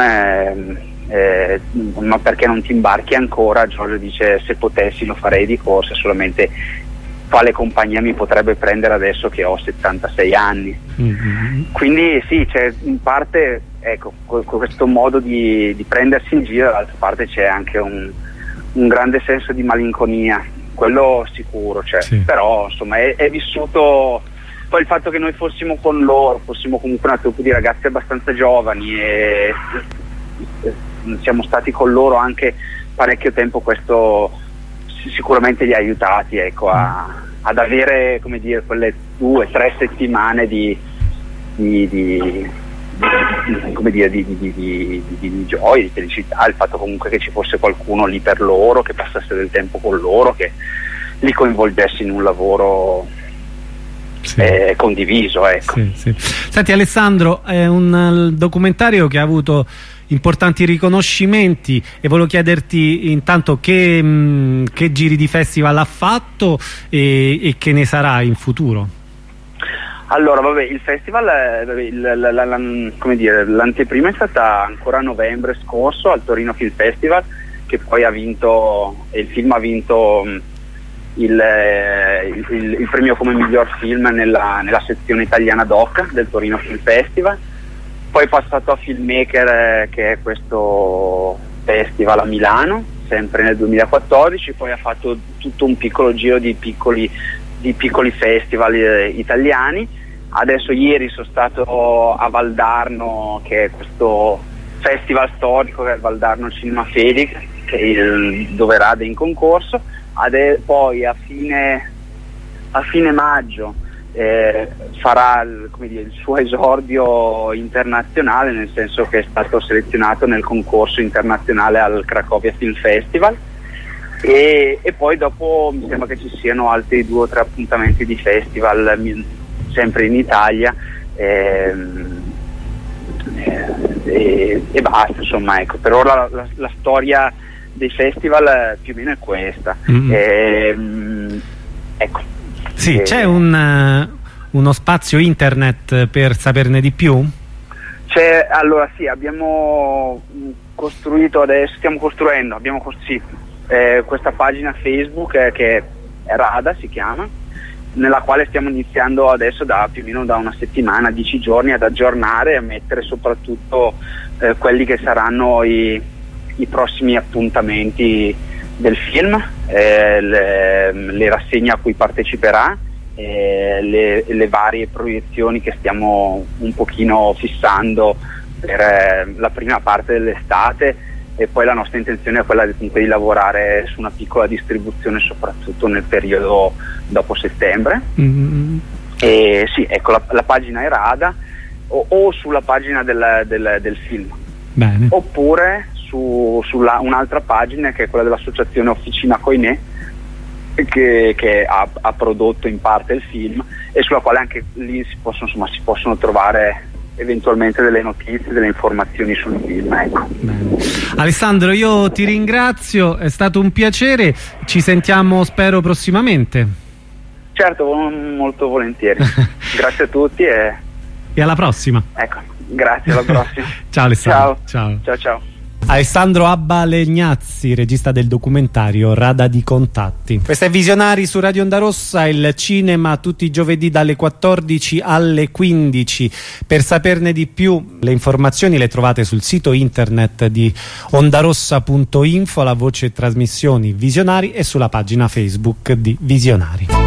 ma perché non ti imbarchi ancora? Giorgio dice: se potessi lo farei di corsa, solamente quale compagnia mi potrebbe prendere adesso che ho 76 anni. Quindi sì, c'è in parte, ecco, questo modo di prendersi in giro, dall'altra parte c'è anche un grande senso di malinconia, quello sicuro c'è, sì. Però insomma è vissuto. Poi il fatto che noi fossimo con loro, fossimo comunque una troupe di ragazzi abbastanza giovani e siamo stati con loro anche parecchio tempo, questo sicuramente li ha aiutati, ecco, ad avere, come dire, quelle 2 o 3 settimane di gioia, di felicità, il fatto comunque che ci fosse qualcuno lì per loro, che passasse del tempo con loro, che li coinvolgesse in un lavoro sì. Condiviso, ecco. Sì, sì. Senti Alessandro, è un documentario che ha avuto importanti riconoscimenti e volevo chiederti intanto che giri di festival ha fatto e che ne sarà in futuro. Allora, vabbè, il festival, come dire, l'anteprima è stata ancora a novembre scorso al Torino Film Festival, che poi ha vinto, e il film ha vinto il premio come miglior film nella sezione italiana DOC del Torino Film Festival. Poi è passato a Filmmaker, che è questo festival a Milano, sempre nel 2014, poi ha fatto tutto un piccolo giro di piccoli festival italiani. Adesso ieri sono stato a Valdarno, che è questo festival storico, che è il Valdarno Cinema Felix, che è dove Rada è in concorso. Poi a fine maggio farà il suo esordio internazionale, nel senso che è stato selezionato nel concorso internazionale al Cracovia Film Festival, e poi dopo mi sembra che ci siano altri 2 o 3 appuntamenti di festival sempre in Italia, e basta, insomma, ecco, per ora la storia dei festival più o meno è questa. Ecco. Sì, c'è uno spazio internet per saperne di più? Allora sì, abbiamo costruito adesso, questa pagina Facebook che è Rada, si chiama, nella quale stiamo iniziando adesso più o meno da una settimana, 10 giorni, ad aggiornare e a mettere soprattutto quelli che saranno i prossimi appuntamenti del film, le rassegne a cui parteciperà, le varie proiezioni che stiamo un pochino fissando per la prima parte dell'estate, e poi la nostra intenzione è quella di lavorare su una piccola distribuzione soprattutto nel periodo dopo settembre. E sì, ecco, la pagina è Rada o sulla pagina del film. Bene. Oppure sulla un'altra pagina, che è quella dell'associazione Officina Coinè, che ha prodotto in parte il film, e sulla quale anche lì si possono trovare eventualmente delle notizie, delle informazioni sul film, ecco. Bene. Alessandro, io ti ringrazio, è stato un piacere, ci sentiamo spero prossimamente. Certo, molto volentieri. Grazie a tutti e alla prossima. Ecco, grazie, alla prossima. Ciao Alessandro. Ciao. Alessandro Abba Legnazzi, regista del documentario Rada di Contatti. Questa è Visionari su Radio Onda Rossa, il cinema tutti i giovedì dalle 14 alle 15. Per saperne di più, le informazioni le trovate sul sito internet di ondarossa.info, la voce trasmissioni Visionari, e sulla pagina Facebook di Visionari.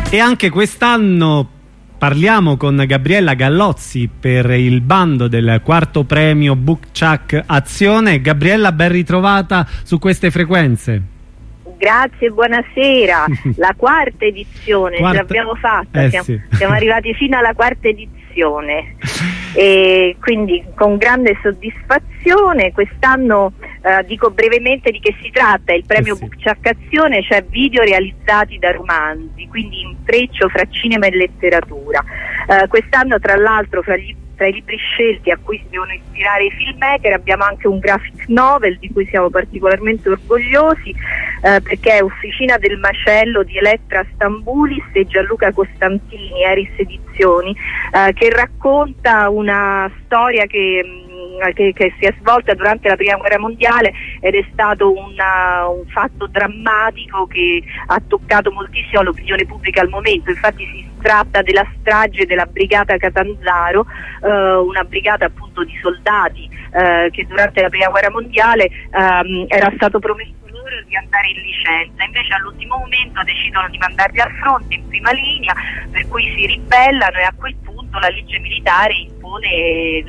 E anche quest'anno parliamo con Gabriella Gallozzi per il bando del 4° premio Bookchuck Azione. Gabriella, ben ritrovata su queste frequenze. Grazie, buonasera. La 4ª edizione, ce l'abbiamo fatta, siamo arrivati fino alla 4ª edizione e quindi con grande soddisfazione. Quest'anno dico brevemente di che si tratta. Il premio Bookchuck Azione, cioè video realizzati da romanzi, quindi intreccio fra cinema e letteratura. Quest'anno tra l'altro tra i libri scelti a cui si devono ispirare i filmmaker abbiamo anche un graphic novel di cui siamo particolarmente orgogliosi, perché è Officina del macello di Elettra Stambulis e Gianluca Costantini, Eris Edizioni, che racconta una storia che si è svolta durante la Prima Guerra Mondiale ed è stato un fatto drammatico che ha toccato moltissimo l'opinione pubblica al momento. Infatti si tratta della strage della brigata Catanzaro, una brigata appunto di soldati che durante la Prima Guerra Mondiale era stato promesso loro di andare in licenza, invece all'ultimo momento decidono di mandarli al fronte in prima linea, per cui si ribellano e a quel punto la legge militare impone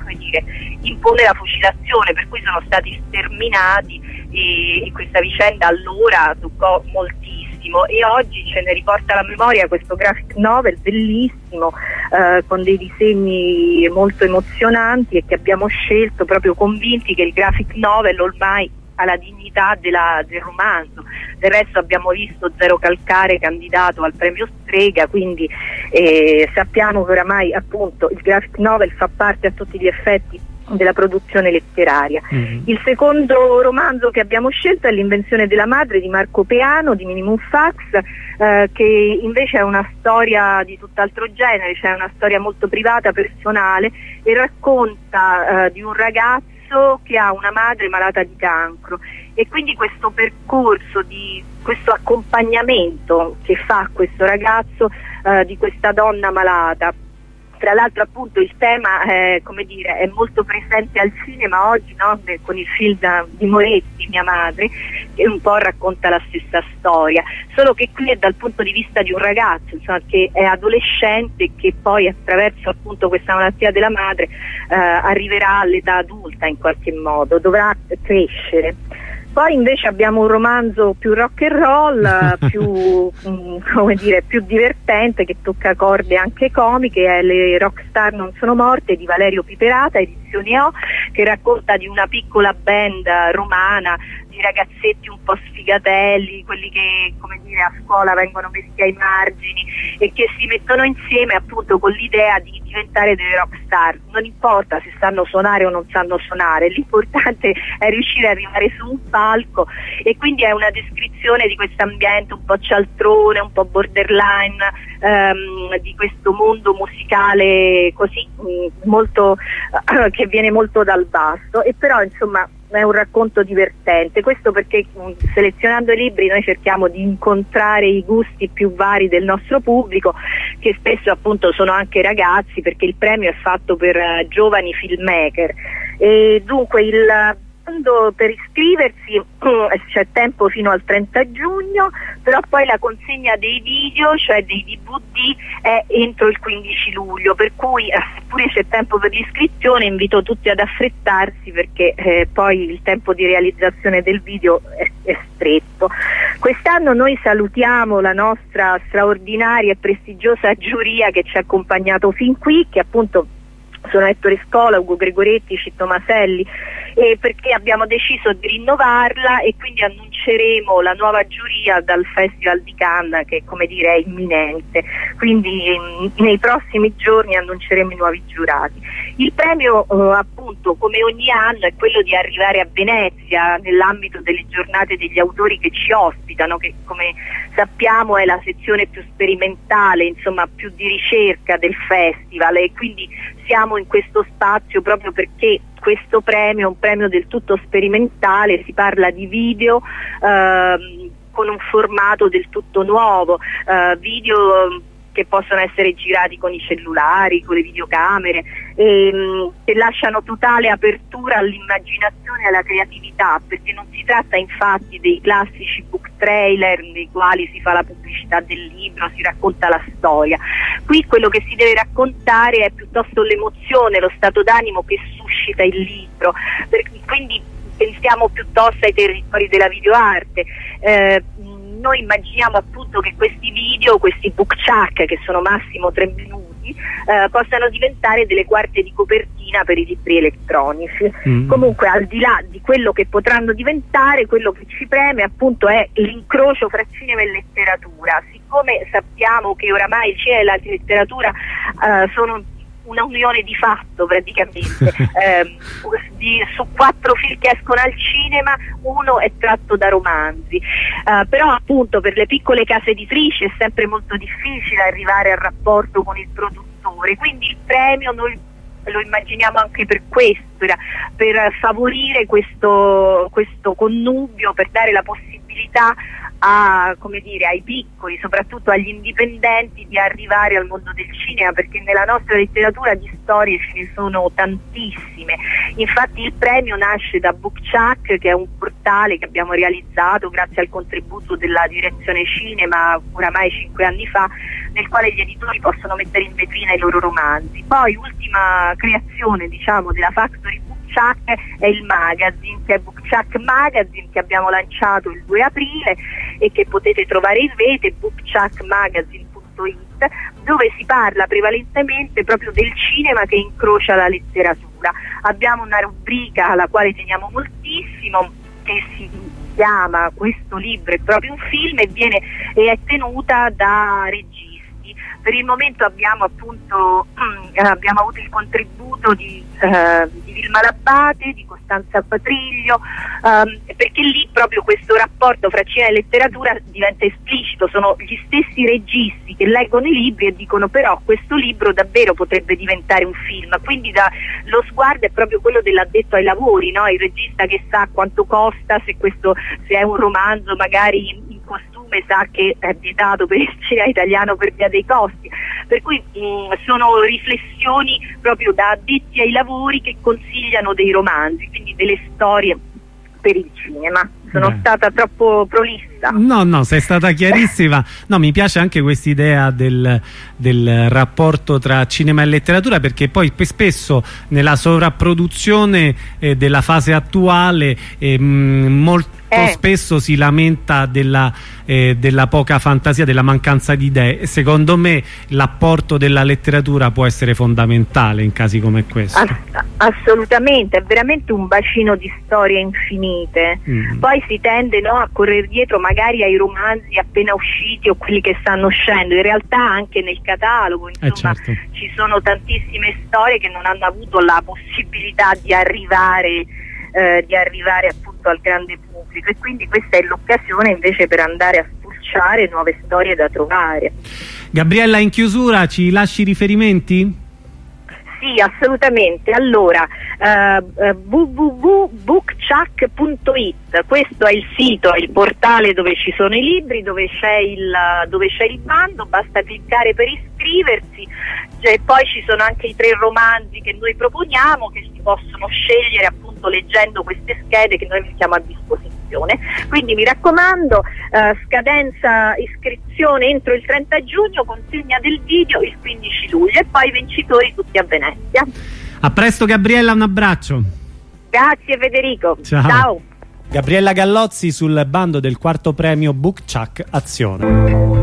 la fucilazione, per cui sono stati sterminati e questa vicenda allora toccò moltissimo e oggi ce ne riporta la memoria questo graphic novel bellissimo, con dei disegni molto emozionanti e che abbiamo scelto proprio convinti che il graphic novel ormai ha la dignità del romanzo. Del resto abbiamo visto Zero Calcare candidato al premio Strega, quindi sappiamo che oramai appunto il graphic novel fa parte a tutti gli effetti della produzione letteraria. Il secondo romanzo che abbiamo scelto è L'invenzione della madre di Marco Peano di Minimum Fax, che invece è una storia di tutt'altro genere, cioè una storia molto privata, personale, e racconta di un ragazzo che ha una madre malata di cancro e quindi questo percorso, di questo accompagnamento che fa questo ragazzo di questa donna malata. Tra l'altro appunto il tema è molto presente al cinema oggi, no? Con il film di Moretti, Mia madre, che un po' racconta la stessa storia, solo che qui è dal punto di vista di un ragazzo, insomma, che è adolescente e che poi attraverso appunto questa malattia della madre arriverà all'età adulta in qualche modo, dovrà crescere. Poi invece abbiamo un romanzo più rock and roll, più divertente, che tocca corde anche comiche, è Le rockstar non sono morte di Valerio Piperata, edizioni O, che racconta di una piccola band romana di ragazzetti un po' sfigatelli, quelli che a scuola vengono messi ai margini e che si mettono insieme appunto con l'idea di diventare delle rockstar. Non importa se sanno suonare o non sanno suonare, l'importante è riuscire ad arrivare su un palco, e quindi è una descrizione di questo ambiente un po' cialtrone, un po' borderline, di questo mondo musicale così molto che viene molto dal basso, e però insomma è un racconto divertente. Questo perché selezionando i libri noi cerchiamo di incontrare i gusti più vari del nostro pubblico, che spesso appunto sono anche ragazzi, perché il premio è fatto per giovani filmmaker. E dunque per iscriversi c'è tempo fino al 30 giugno, però poi la consegna dei video, cioè dei DVD, è entro il 15 luglio, per cui pure c'è tempo per l'iscrizione. Invito tutti ad affrettarsi, perché poi il tempo di realizzazione del video è stretto. Quest'anno noi salutiamo la nostra straordinaria e prestigiosa giuria che ci ha accompagnato fin qui, che appunto sono Ettore Scola, Ugo Gregoretti, Citto Maselli, perché abbiamo deciso di rinnovarla e quindi annunceremo la nuova giuria dal Festival di Cannes, che è imminente, quindi nei prossimi giorni annunceremo i nuovi giurati. Il premio appunto, come ogni anno, è quello di arrivare a Venezia nell'ambito delle giornate degli autori che ci ospitano, che come sappiamo è la sezione più sperimentale, insomma più di ricerca del festival, e quindi siamo in questo spazio proprio perché questo premio è un premio del tutto sperimentale. Si parla di video con un formato del tutto nuovo, video che possono essere girati con i cellulari, con le videocamere, che lasciano totale apertura all'immaginazione e alla creatività, perché non si tratta infatti dei classici book trailer nei quali si fa la pubblicità del libro, si racconta la storia. Qui quello che si deve raccontare è piuttosto l'emozione, lo stato d'animo che suscita il libro, quindi pensiamo piuttosto ai territori della videoarte. Noi immaginiamo appunto che questi video, questi bookchuck, che sono massimo 3 minuti, possano diventare delle quarte di copertina per i libri elettronici. Comunque, al di là di quello che potranno diventare, quello che ci preme appunto è l'incrocio fra cinema e letteratura. Siccome sappiamo che oramai il cinema e la letteratura sono una unione di fatto praticamente, su 4 film che escono al cinema, 1 è tratto da romanzi, però appunto per le piccole case editrici è sempre molto difficile arrivare al rapporto con il produttore, quindi il premio noi lo immaginiamo anche per questo, per favorire questo connubio, per dare la possibilità ai piccoli, soprattutto agli indipendenti, di arrivare al mondo del cinema, perché nella nostra letteratura di storie ce ne sono tantissime. Infatti il premio nasce da Bookchuck, che è un portale che abbiamo realizzato grazie al contributo della direzione cinema oramai 5 anni fa, nel quale gli editori possono mettere in vetrina i loro romanzi. Poi ultima creazione della Factory Bookchuck è il magazine, che è Bookchuck Magazine, che abbiamo lanciato il 2 aprile e che potete trovare in rete, bookchuckmagazine.it, dove si parla prevalentemente proprio del cinema che incrocia la letteratura. Abbiamo una rubrica alla quale teniamo moltissimo, che si chiama "Questo libro è proprio un film", e è tenuta da registi. Per il momento abbiamo avuto il contributo di Vilma Labate, di Costanza Patriglio, perché lì proprio questo rapporto fra cinema e letteratura diventa esplicito. Sono gli stessi registi che leggono i libri e dicono: però questo libro davvero potrebbe diventare un film. Quindi lo sguardo è proprio quello dell'addetto ai lavori, no? Il regista che sa quanto costa, se è un romanzo magari in costume, sa che è vietato per il cinema italiano per via dei costi, per cui sono riflessioni proprio da addetti ai lavori che consigliano dei romanzi, quindi delle storie per il cinema. Sono stata troppo prolissa? No, sei stata chiarissima. No, mi piace anche quest'idea del rapporto tra cinema e letteratura, perché poi spesso nella sovrapproduzione della fase attuale molto spesso si lamenta della poca fantasia, della mancanza di idee. Secondo me l'apporto della letteratura può essere fondamentale in casi come questo. Assolutamente, è veramente un bacino di storie infinite. Poi si tende a correre dietro magari ai romanzi appena usciti o quelli che stanno uscendo. In realtà anche nel catalogo certo, ci sono tantissime storie che non hanno avuto la possibilità di arrivare appunto al grande pubblico, e quindi questa è l'occasione invece per andare a spulciare nuove storie da trovare. Gabriella, in chiusura ci lasci riferimenti? Sì, assolutamente. Allora, www.bookchuck.it, questo è il sito, è il portale dove ci sono i libri, dove c'è il bando, basta cliccare per iscriversi, e poi ci sono anche i 3 romanzi che noi proponiamo, che si possono scegliere appunto leggendo queste schede che noi mettiamo a disposizione. Quindi mi raccomando, scadenza iscrizione entro il 30 giugno, consegna del video il 15 luglio e poi vincitori tutti a Venezia. A presto Gabriella, un abbraccio. Grazie Federico. Ciao. Gabriella Gallozzi sul bando del 4º premio Bookchuck Azione.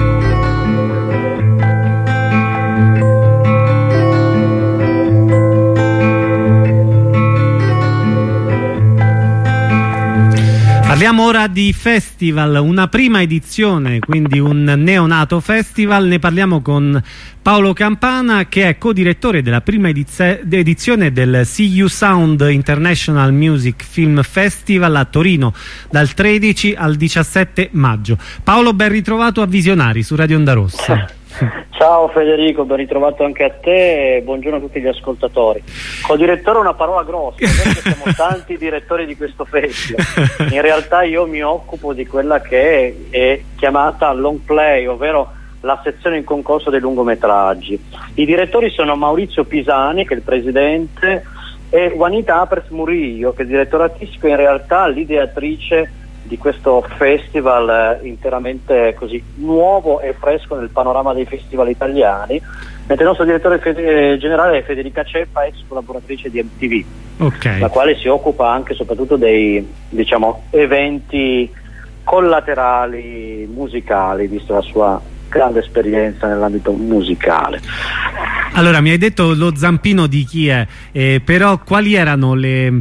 Parliamo ora di festival, una prima edizione, quindi un neonato festival. Ne parliamo con Paolo Campana, che è co-direttore della prima edizione del CU Sound International Music Film Festival a Torino dal 13 al 17 maggio. Paolo, ben ritrovato a Visionari su Radio Onda Rossa. Ciao Federico, ben ritrovato anche a te e buongiorno a tutti gli ascoltatori. Co-direttore è una parola grossa, perché siamo tanti direttori di questo festival. In realtà io mi occupo di quella che è chiamata long play, ovvero la sezione in concorso dei lungometraggi. I direttori sono Maurizio Pisani, che è il presidente, e Juanita Apres Murillo, che è il direttore artistico, in realtà l'ideatrice di questo festival interamente così nuovo e fresco nel panorama dei festival italiani, mentre il nostro direttore generale è Federica Ceppa, ex collaboratrice di MTV, la quale si occupa anche e soprattutto dei, diciamo, eventi collaterali musicali, vista la sua grande esperienza nell'ambito musicale. Allora, mi hai detto lo zampino di chi è, però quali erano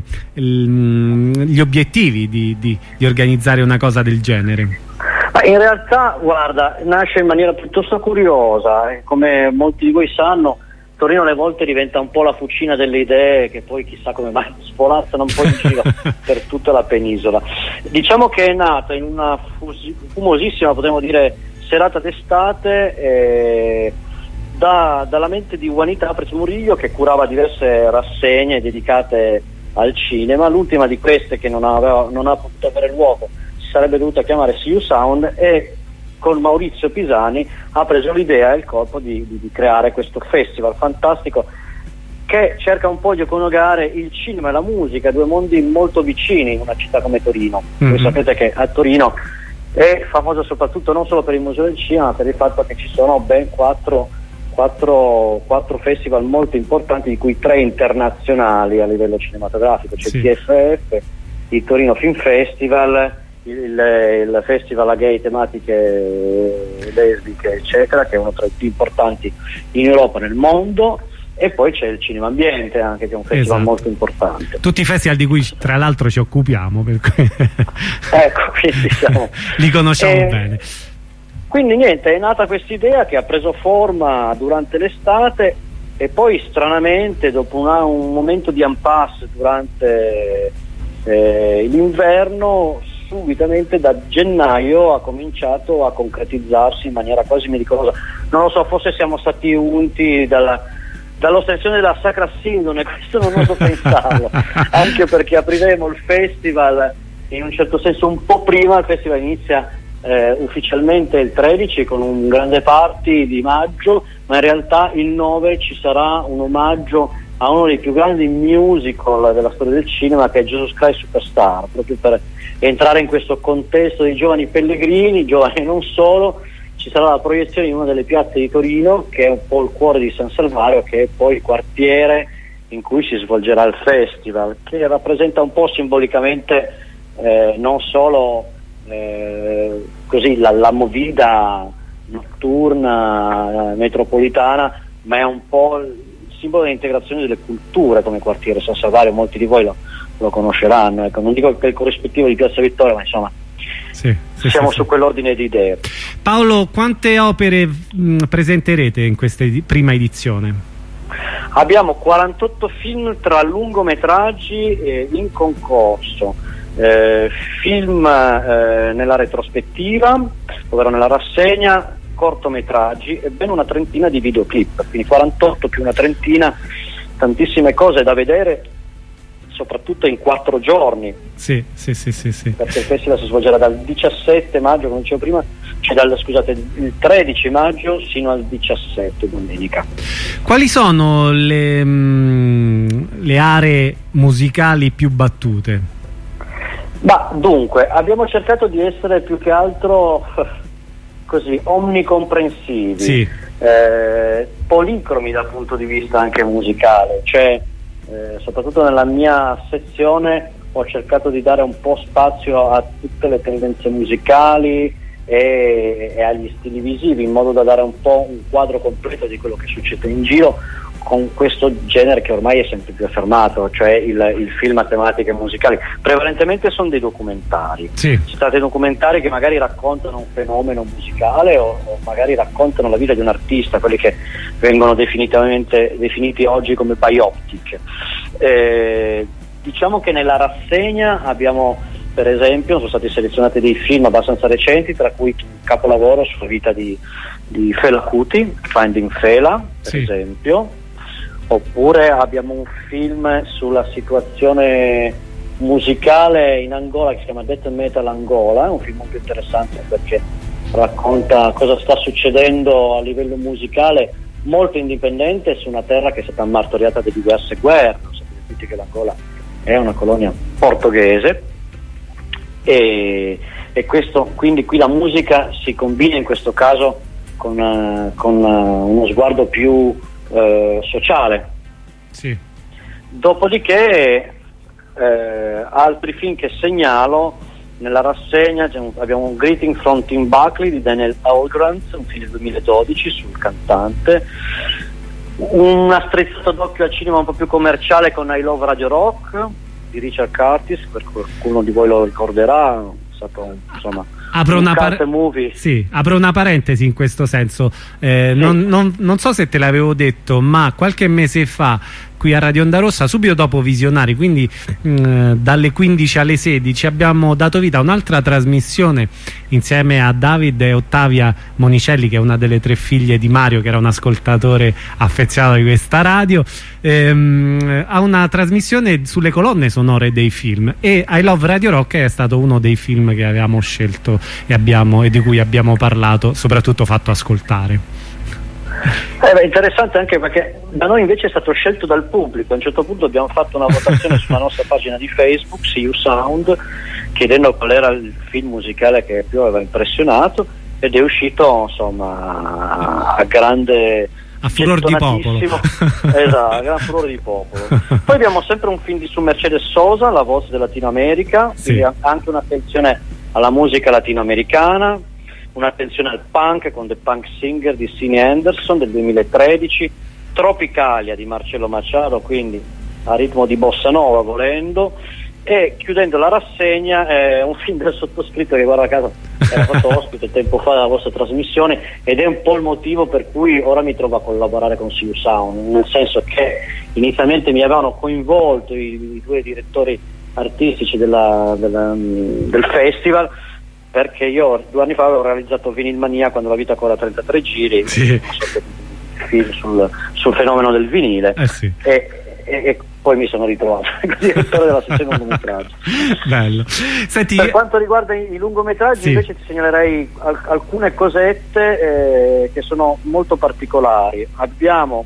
gli obiettivi di organizzare una cosa del genere? In realtà, guarda, nasce in maniera piuttosto curiosa, come molti di voi sanno, Torino alle volte diventa un po' la fucina delle idee che poi chissà come mai svolazzano un po' in giro per tutta la penisola. Diciamo che è nata in una fumosissima, potremmo dire, serata d'estate dalla mente di Juanita Apres Murillo, che curava diverse rassegne dedicate al cinema. L'ultima di queste, che non ha potuto avere luogo, si sarebbe dovuta chiamare See You Sound, e con Maurizio Pisani ha preso l'idea e il colpo di creare questo festival fantastico che cerca un po' di coniugare il cinema e la musica, due mondi molto vicini in una città come Torino. Voi sapete che a Torino è famosa soprattutto non solo per il Museo del Cinema, ma per il fatto che ci sono ben quattro festival molto importanti, di cui 3 internazionali a livello cinematografico. C'è il TFF, il Torino Film Festival, il Festival a gay, tematiche lesbiche eccetera, che è uno tra i più importanti in Europa e nel mondo, e poi c'è il Cinema Ambiente anche, che è un festival molto importante. Tutti i festival di cui tra l'altro ci occupiamo, per cui ecco, quindi li conosciamo bene. Quindi niente, è nata questa idea che ha preso forma durante l'estate, e poi stranamente dopo un momento di impasse durante l'inverno, subitamente da gennaio ha cominciato a concretizzarsi in maniera quasi miracolosa. Non lo so, forse siamo stati unti dall'ostensione della Sacra Sindone, questo non oso pensarlo, anche perché apriremo il festival in un certo senso un po' prima. Il festival inizia ufficialmente il 13 con un grande party di maggio, ma in realtà il 9 ci sarà un omaggio a uno dei più grandi musical della storia del cinema, che è Jesus Christ Superstar, proprio per entrare in questo contesto di giovani pellegrini, giovani e non solo. Ci sarà la proiezione in una delle piazze di Torino, che è un po' il cuore di San Salvario, che è poi il quartiere in cui si svolgerà il festival, che rappresenta un po' simbolicamente non solo così la movida notturna metropolitana, ma è un po' il simbolo dell'integrazione delle culture come quartiere San Salvario. Molti di voi lo conosceranno, ecco. Non dico che è il corrispettivo di Piazza Vittoria, ma insomma siamo su quell'ordine di idee. Paolo, quante opere presenterete in questa prima edizione? Abbiamo 48 film tra lungometraggi in concorso, film nella retrospettiva, ovvero nella rassegna, cortometraggi e ben una trentina di videoclip, quindi 48 più una trentina, tantissime cose da vedere, soprattutto in 4 giorni. Sì. Perché il festival si svolgerà dal 17 maggio, come dicevo prima, cioè il 13 maggio sino al 17, domenica. Quali sono le aree musicali più battute? Dunque, abbiamo cercato di essere più che altro così omnicomprensivi, policromi dal punto di vista anche musicale, cioè soprattutto nella mia sezione ho cercato di dare un po' spazio a tutte le tendenze musicali e agli stili visivi, in modo da dare un po' un quadro completo di quello che succede in giro, con questo genere che ormai è sempre più affermato, cioè il film a tematiche musicali. Prevalentemente sono dei documentari, si tratta di documentari che magari raccontano un fenomeno musicale o magari raccontano la vita di un artista, quelli che vengono definiti oggi come biopic. Diciamo che nella rassegna abbiamo, per esempio, sono stati selezionati dei film abbastanza recenti, tra cui un capolavoro sulla vita di Fela Kuti, Finding Fela, per esempio. Oppure abbiamo un film sulla situazione musicale in Angola che si chiama Death Metal Angola, è un film molto interessante perché racconta cosa sta succedendo a livello musicale, molto indipendente, su una terra che è stata martoriata da diverse guerre. Sapete tutti che l'Angola è una colonia portoghese. e questo, quindi qui la musica si combina in questo caso con uno sguardo più sociale. Sì. Dopodiché altri film che segnalo nella rassegna, abbiamo un Greeting from Tim Buckley di Daniel Hallgrant, un film del 2012 sul cantante, una strizzata d'occhio al cinema un po' più commerciale con I Love Radio Rock di Richard Curtis, per qualcuno di voi lo ricorderà, è stato insomma apro una parentesi in questo senso, non so se te l'avevo detto, ma qualche mese fa qui a Radio Onda Rossa, subito dopo Visionari, quindi dalle 15 alle 16, abbiamo dato vita a un'altra trasmissione insieme a David e Ottavia Monicelli, che è una delle 3 figlie di Mario, che era un ascoltatore affezionato di questa radio, a una trasmissione sulle colonne sonore dei film, e I Love Radio Rock è stato uno dei film che avevamo scelto e di cui abbiamo parlato, soprattutto fatto ascoltare. Interessante anche perché da noi invece è stato scelto dal pubblico. A un certo punto abbiamo fatto una votazione sulla nostra pagina di Facebook, See You Sound, chiedendo qual era il film musicale che più aveva impressionato, ed è uscito insomma a grande, a furore di popolo. Esatto, a gran furore di popolo. Poi abbiamo sempre un film su Mercedes Sosa, La voce del Latino America, sì. Anche un'attenzione alla musica latinoamericana, un'attenzione al punk con The Punk Singer di Sini Anderson del 2013, Tropicalia di Marcello Machado, quindi a ritmo di bossa nova volendo, e chiudendo la rassegna un film del sottoscritto che, guarda caso, era stato ospite tempo fa della vostra trasmissione, ed è un po' il motivo per cui ora mi trovo a collaborare con See You Sound, nel senso che inizialmente mi avevano coinvolto i 2 direttori artistici del festival, perché io 2 anni fa avevo realizzato Vinyl Mania, quando la vita corre a 33 giri, sì. film sul fenomeno del vinile, sì. e poi mi sono ritrovato direttore della sezione lungometraggi. Bello. Senti, per quanto riguarda i lungometraggi, sì, invece ti segnalerei alcune cosette che sono molto particolari. Abbiamo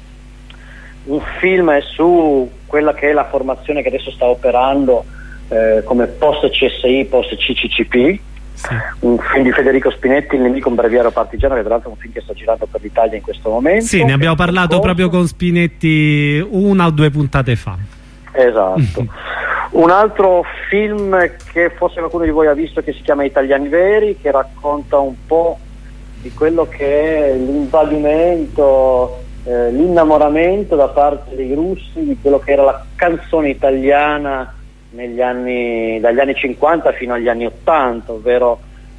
un film su quella che è la formazione che adesso sta operando come post CSI, post CCCP, sì. Un film di Federico Spinetti, Il nemico, un breviario partigiano, che tra l'altro è un film che sta girando per l'Italia in questo momento. Sì, ne abbiamo parlato proprio con Spinetti 1 o 2 puntate fa. Esatto. Un altro film che forse qualcuno di voi ha visto, che si chiama Italiani Veri, che racconta un po' di quello che è l'invadimento, l'innamoramento da parte dei russi di quello che era la canzone italiana dagli anni 50 fino agli anni 80, ovvero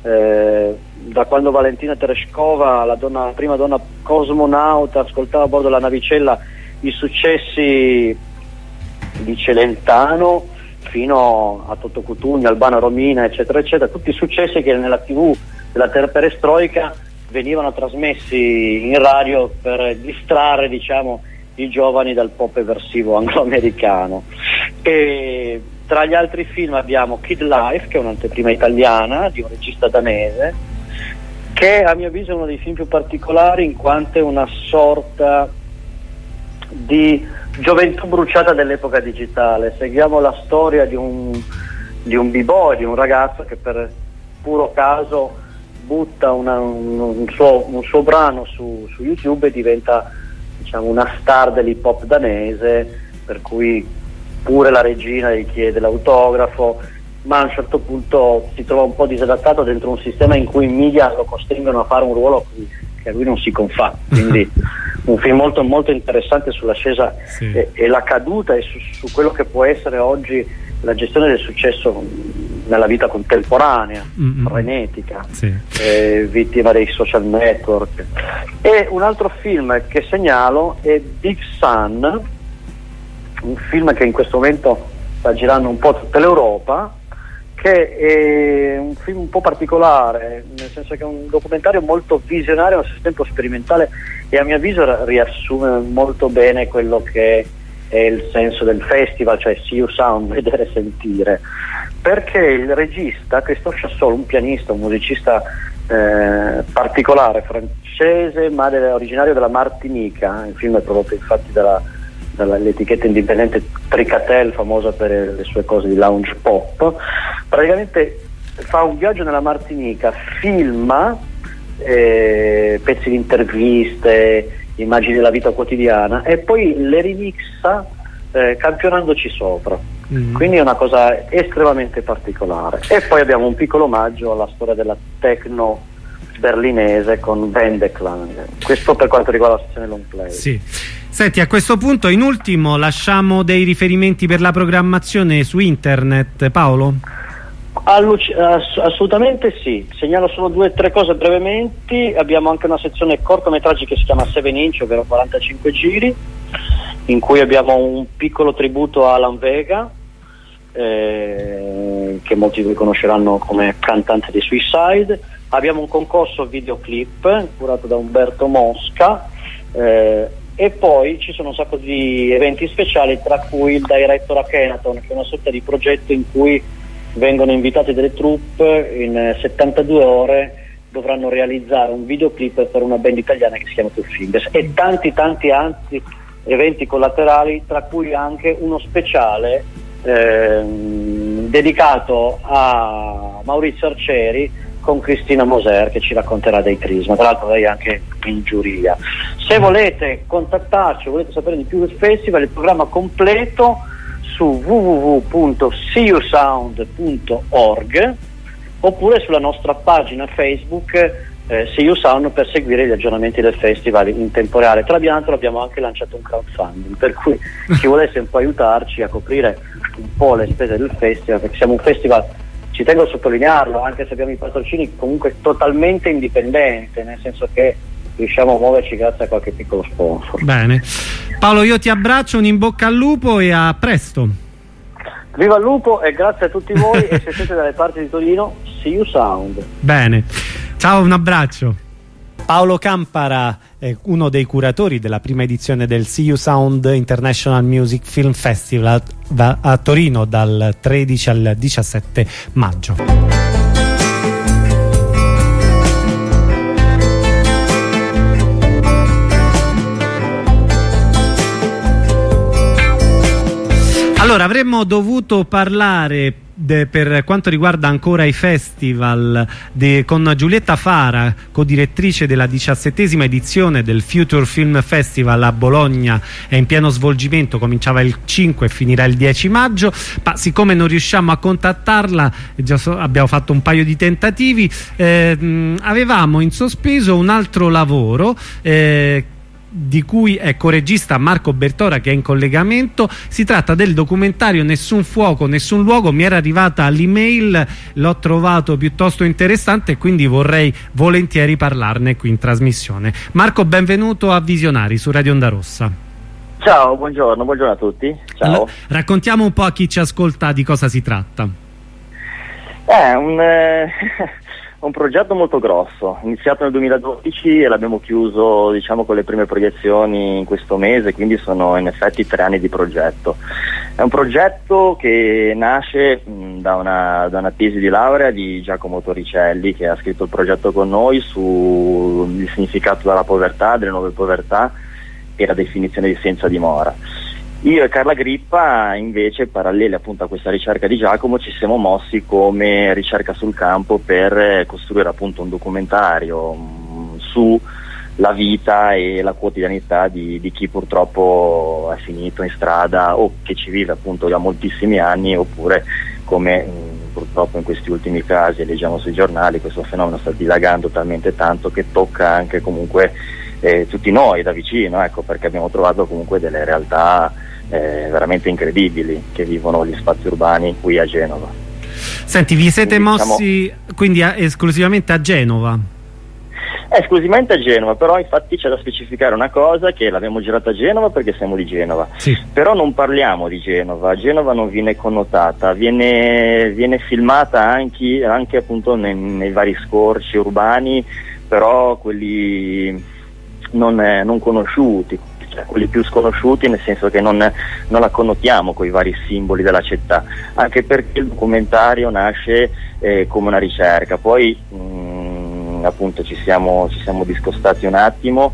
da quando Valentina Tereshkova, la prima donna cosmonauta, ascoltava a bordo della navicella i successi di Celentano fino a Toto Cutugno, Albano Romina, eccetera eccetera, tutti i successi che nella TV della perestroica venivano trasmessi in radio per distrarre, diciamo, i giovani dal pop eversivo anglo-americano. E tra gli altri film abbiamo Kid Life, che è un'anteprima italiana di un regista danese, che a mio avviso è uno dei film più particolari, in quanto è una sorta di gioventù bruciata dell'epoca digitale. Seguiamo la storia di un b-boy, di un ragazzo che per puro caso butta un suo brano su YouTube e diventa, diciamo, una star dell'hip hop danese, per cui pure la regina gli chiede l'autografo, ma a un certo punto si trova un po' disadattato dentro un sistema in cui i media lo costringono a fare un ruolo che a lui non si confà. Quindi un film molto, molto interessante sull'ascesa, sì, e la caduta, e su quello che può essere oggi la gestione del successo nella vita contemporanea, frenetica, sì, vittima dei social network. E un altro film che segnalo è Big Sun, un film che in questo momento sta girando un po' tutta l'Europa, che è un film un po' particolare, nel senso che è un documentario molto visionario, allo stesso tempo sperimentale, e a mio avviso riassume molto bene quello che è il senso del festival, cioè See You Sound, vedere e sentire, perché il regista Christophe Chassol, un pianista, un musicista particolare, francese, ma originario della Martinica, il film è prodotto infatti dalla dall'etichetta indipendente Tricatel, famosa per le sue cose di lounge pop. Praticamente fa un viaggio nella Martinica, filma pezzi di interviste, immagini della vita quotidiana e poi le remixa campionandoci sopra. Quindi è una cosa estremamente particolare. E poi abbiamo un piccolo omaggio alla storia della techno berlinese con Vendeklang. Questo per quanto riguarda la sezione long play. Sì. Senti, a questo punto in ultimo lasciamo dei riferimenti per la programmazione su internet, Paolo? Assolutamente sì, segnalo solo 2 o 3 cose brevemente. Abbiamo anche una sezione cortometraggi che si chiama 7 inch, ovvero 45 giri, in cui abbiamo un piccolo tributo a Alan Vega, che molti di voi conosceranno come cantante di Suicide. Abbiamo un concorso videoclip curato da Umberto Mosca, e poi ci sono un sacco di eventi speciali, tra cui il Director Akhenaton, che è una sorta di progetto in cui vengono invitate delle troupe, in 72 ore dovranno realizzare un videoclip per una band italiana che si chiama Two Fingers, e tanti altri eventi collaterali, tra cui anche uno speciale dedicato a Maurizio Arcieri con Cristina Moser, che ci racconterà dei Crisma. Tra l'altro lei è anche in giuria. Se volete contattarci, volete sapere di più del festival, il programma completo su www.seeyousound.org oppure sulla nostra pagina Facebook See You Sound, per seguire gli aggiornamenti del festival in tempo reale. Tra l'altro abbiamo anche lanciato un crowdfunding, per cui chi volesse un po' aiutarci a coprire un po' le spese del festival, perché siamo un festival, ci tengo a sottolinearlo, anche se abbiamo i patrocini, comunque totalmente indipendente, nel senso che riusciamo a muoverci grazie a qualche piccolo sponsor. Bene, Paolo, io ti abbraccio, un in bocca al lupo e a presto. Viva il lupo e grazie a tutti voi e se siete dalle parti di Torino, See You Sound. Bene, ciao, un abbraccio. Paolo Campara è uno dei curatori della prima edizione del See You Sound International Music Film Festival a Torino dal 13 al 17 maggio. Allora, avremmo dovuto parlare per quanto riguarda ancora i festival con Giulietta Fara, co-direttrice della 17ª edizione del Future Film Festival a Bologna. È in pieno svolgimento, cominciava il 5 e finirà il 10 maggio, ma siccome non riusciamo a contattarla, abbiamo fatto un paio di tentativi, avevamo in sospeso un altro lavoro di cui è coregista Marco Bertora, che è in collegamento. Si tratta del documentario Nessun fuoco, nessun luogo. Mi era arrivata l'email, l'ho trovato piuttosto interessante e quindi vorrei volentieri parlarne qui in trasmissione. Marco, benvenuto a Visionari su Radio Onda Rossa. Ciao, buongiorno a tutti. Ciao. Allora, raccontiamo un po' a chi ci ascolta di cosa si tratta. Un progetto molto grosso, iniziato nel 2012 e l'abbiamo chiuso, diciamo, con le prime proiezioni in questo mese, quindi sono in effetti 3 anni di progetto. È un progetto che nasce da una tesi di laurea di Giacomo Torricelli, che ha scritto il progetto con noi sul significato della povertà, delle nuove povertà e la definizione di senza dimora. Io e Carla Grippa invece, parallele appunto a questa ricerca di Giacomo, ci siamo mossi come ricerca sul campo per costruire appunto un documentario sulla vita e la quotidianità di chi purtroppo è finito in strada o che ci vive appunto da moltissimi anni, oppure come purtroppo in questi ultimi casi leggiamo sui giornali, questo fenomeno sta dilagando talmente tanto che tocca anche comunque tutti noi da vicino, ecco, perché abbiamo trovato comunque delle realtà veramente incredibili che vivono gli spazi urbani qui a Genova. Senti, vi siete mossi quindi esclusivamente a Genova? Esclusivamente a Genova, però infatti c'è da specificare una cosa, che l'abbiamo girata a Genova perché siamo di Genova, sì. Però non parliamo di Genova, Genova non viene connotata, viene filmata anche appunto nei vari scorci urbani, però quelli non conosciuti, cioè quelli più sconosciuti, nel senso che non la connotiamo con i vari simboli della città, anche perché il documentario nasce come una ricerca. Poi appunto ci siamo discostati un attimo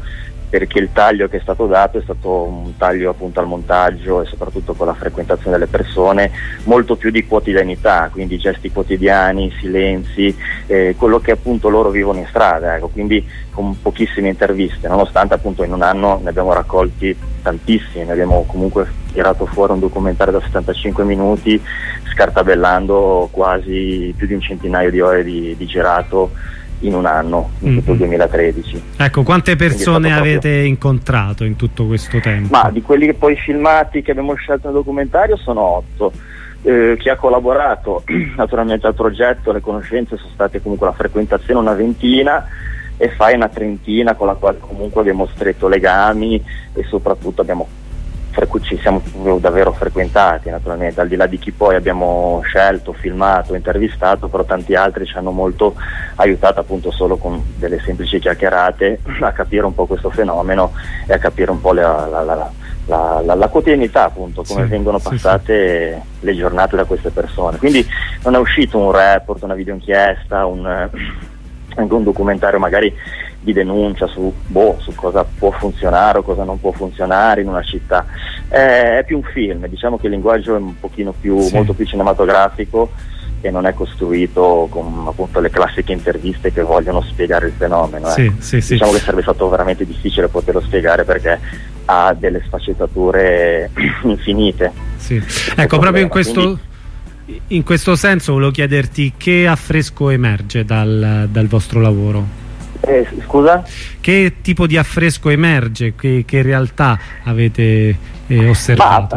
perché il taglio che è stato dato è stato un taglio appunto al montaggio e soprattutto con la frequentazione delle persone molto più di quotidianità, quindi gesti quotidiani, silenzi, quello che appunto loro vivono in strada, ecco, quindi con pochissime interviste, nonostante appunto in un anno ne abbiamo raccolti tantissimi, ne abbiamo comunque tirato fuori un documentario da 75 minuti scartabellando quasi più di un centinaio di ore di girato in un anno, in tutto il 2013. Ecco, quante persone avete incontrato in tutto questo tempo? Ma di quelli che poi filmati che abbiamo scelto nel documentario sono 8. Chi ha collaborato naturalmente al progetto, le conoscenze sono state comunque la frequentazione una ventina e fai una trentina con la quale comunque abbiamo stretto legami e soprattutto ci siamo davvero frequentati, naturalmente, al di là di chi poi abbiamo scelto, filmato, intervistato, però tanti altri ci hanno molto aiutato appunto solo con delle semplici chiacchierate a capire un po' questo fenomeno e a capire un po' la quotidianità, appunto, come vengono passate le giornate da queste persone. Quindi non è uscito un report, una videoinchiesta, anche un documentario magari di denuncia su cosa può funzionare o cosa non può funzionare in una città. È più un film, diciamo che il linguaggio è un pochino molto più cinematografico e non è costruito con appunto le classiche interviste che vogliono spiegare il fenomeno. Diciamo che sarebbe stato veramente difficile poterlo spiegare perché ha delle sfaccettature infinite. Ecco, proprio in questo senso volevo chiederti che affresco emerge dal vostro lavoro. Scusa? Che tipo di affresco emerge? Che realtà avete osservato?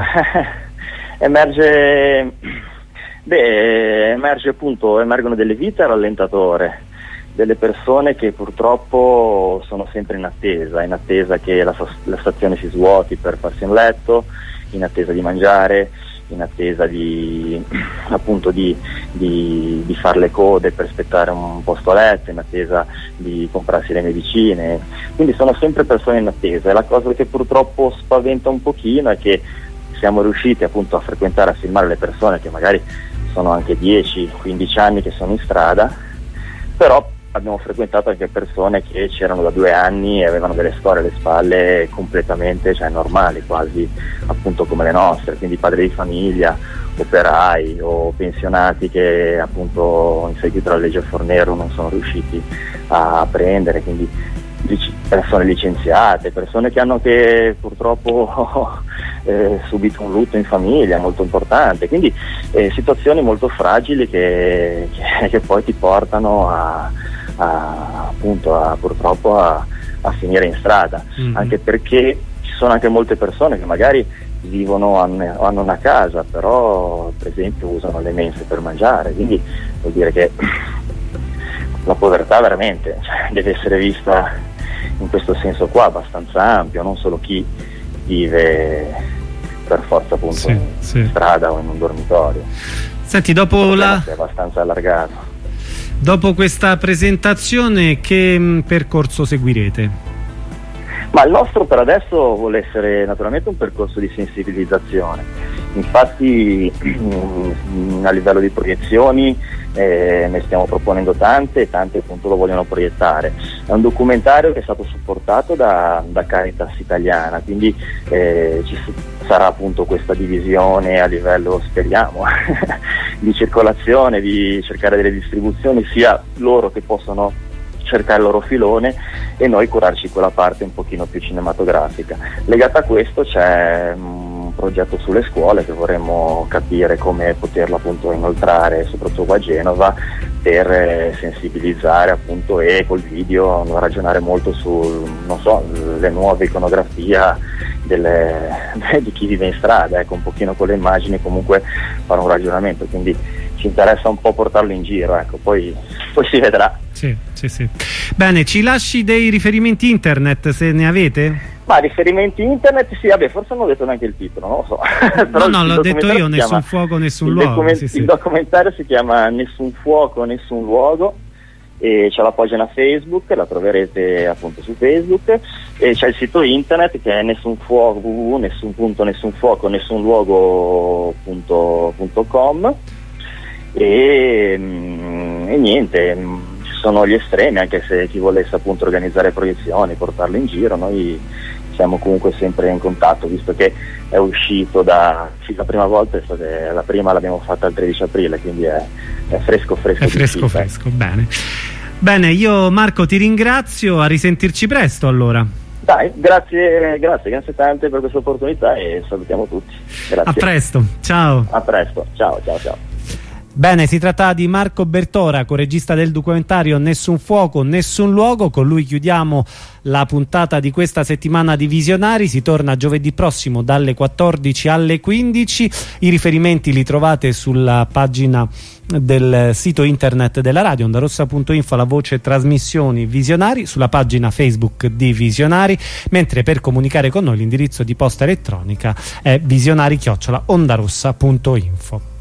Emergono delle vite a rallentatore, delle persone che purtroppo sono sempre in attesa che la stazione si svuoti per farsi un letto, in attesa di mangiare, in attesa di fare le code per aspettare un posto a letto, in attesa di comprarsi le medicine, quindi sono sempre persone in attesa. E la cosa che purtroppo spaventa un pochino è che siamo riusciti appunto a frequentare, a filmare le persone che magari sono anche 10-15 anni che sono in strada, però abbiamo frequentato anche persone che c'erano da 2 anni e avevano delle storie alle spalle completamente normali, quasi appunto come le nostre, quindi padri di famiglia, operai o pensionati che appunto in seguito alla legge Fornero non sono riusciti a prendere, quindi persone licenziate, persone che hanno purtroppo subito un lutto in famiglia molto importante, quindi situazioni molto fragili che poi ti portano purtroppo a finire in strada, anche perché ci sono anche molte persone che magari vivono, hanno una casa, però per esempio usano le mense per mangiare, quindi vuol dire che la povertà veramente deve essere vista in questo senso qua, abbastanza ampio, non solo chi vive per forza appunto in strada o in un dormitorio. Senti, è abbastanza allargato. Dopo questa presentazione che percorso seguirete? Ma il nostro per adesso vuole essere naturalmente un percorso di sensibilizzazione, infatti a livello di proiezioni ne stiamo proponendo tante appunto lo vogliono proiettare. È un documentario che è stato supportato da Caritas Italiana, quindi ci sarà appunto questa divisione a livello, speriamo, di circolazione, di cercare delle distribuzioni, sia loro che possono cercare il loro filone e noi curarci quella parte un pochino più cinematografica. Legata a questo c'è un progetto sulle scuole che vorremmo capire come poterlo appunto inoltrare, soprattutto qua a Genova, per sensibilizzare appunto e col video ragionare molto le nuove iconografie di chi vive in strada, ecco, un pochino con le immagini, comunque fare un ragionamento, quindi ci interessa un po' portarlo in giro, ecco, poi si vedrà. Sì. Bene, ci lasci dei riferimenti internet se ne avete? Ma riferimenti internet sì, forse non ho detto neanche il titolo, non lo so. Però no, l'ho detto io, Nessun Fuoco, Nessun Luogo. Il documentario si chiama Nessun Fuoco, Nessun Luogo e c'è la pagina Facebook, la troverete appunto su Facebook, e c'è il sito internet che è nessunfuoco.com e niente, ci sono gli estremi, anche se chi volesse appunto organizzare proiezioni, portarle in giro, noi siamo comunque sempre in contatto, visto che è uscito la prima volta, la prima l'abbiamo fatta il 13 aprile, quindi è fresco. È fresco, bene, io Marco ti ringrazio, a risentirci presto allora. Dai, grazie tante per questa opportunità e salutiamo tutti. Grazie. A presto, ciao. A presto, ciao. Bene, si tratta di Marco Bertora, coregista del documentario Nessun fuoco, nessun luogo. Con lui chiudiamo la puntata di questa settimana di Visionari. Si torna giovedì prossimo dalle 14 alle 15. I riferimenti li trovate sulla pagina del sito internet della radio, ondarossa.info, la voce trasmissioni Visionari, sulla pagina Facebook di Visionari, mentre per comunicare con noi l'indirizzo di posta elettronica è visionari@ondarossa.info.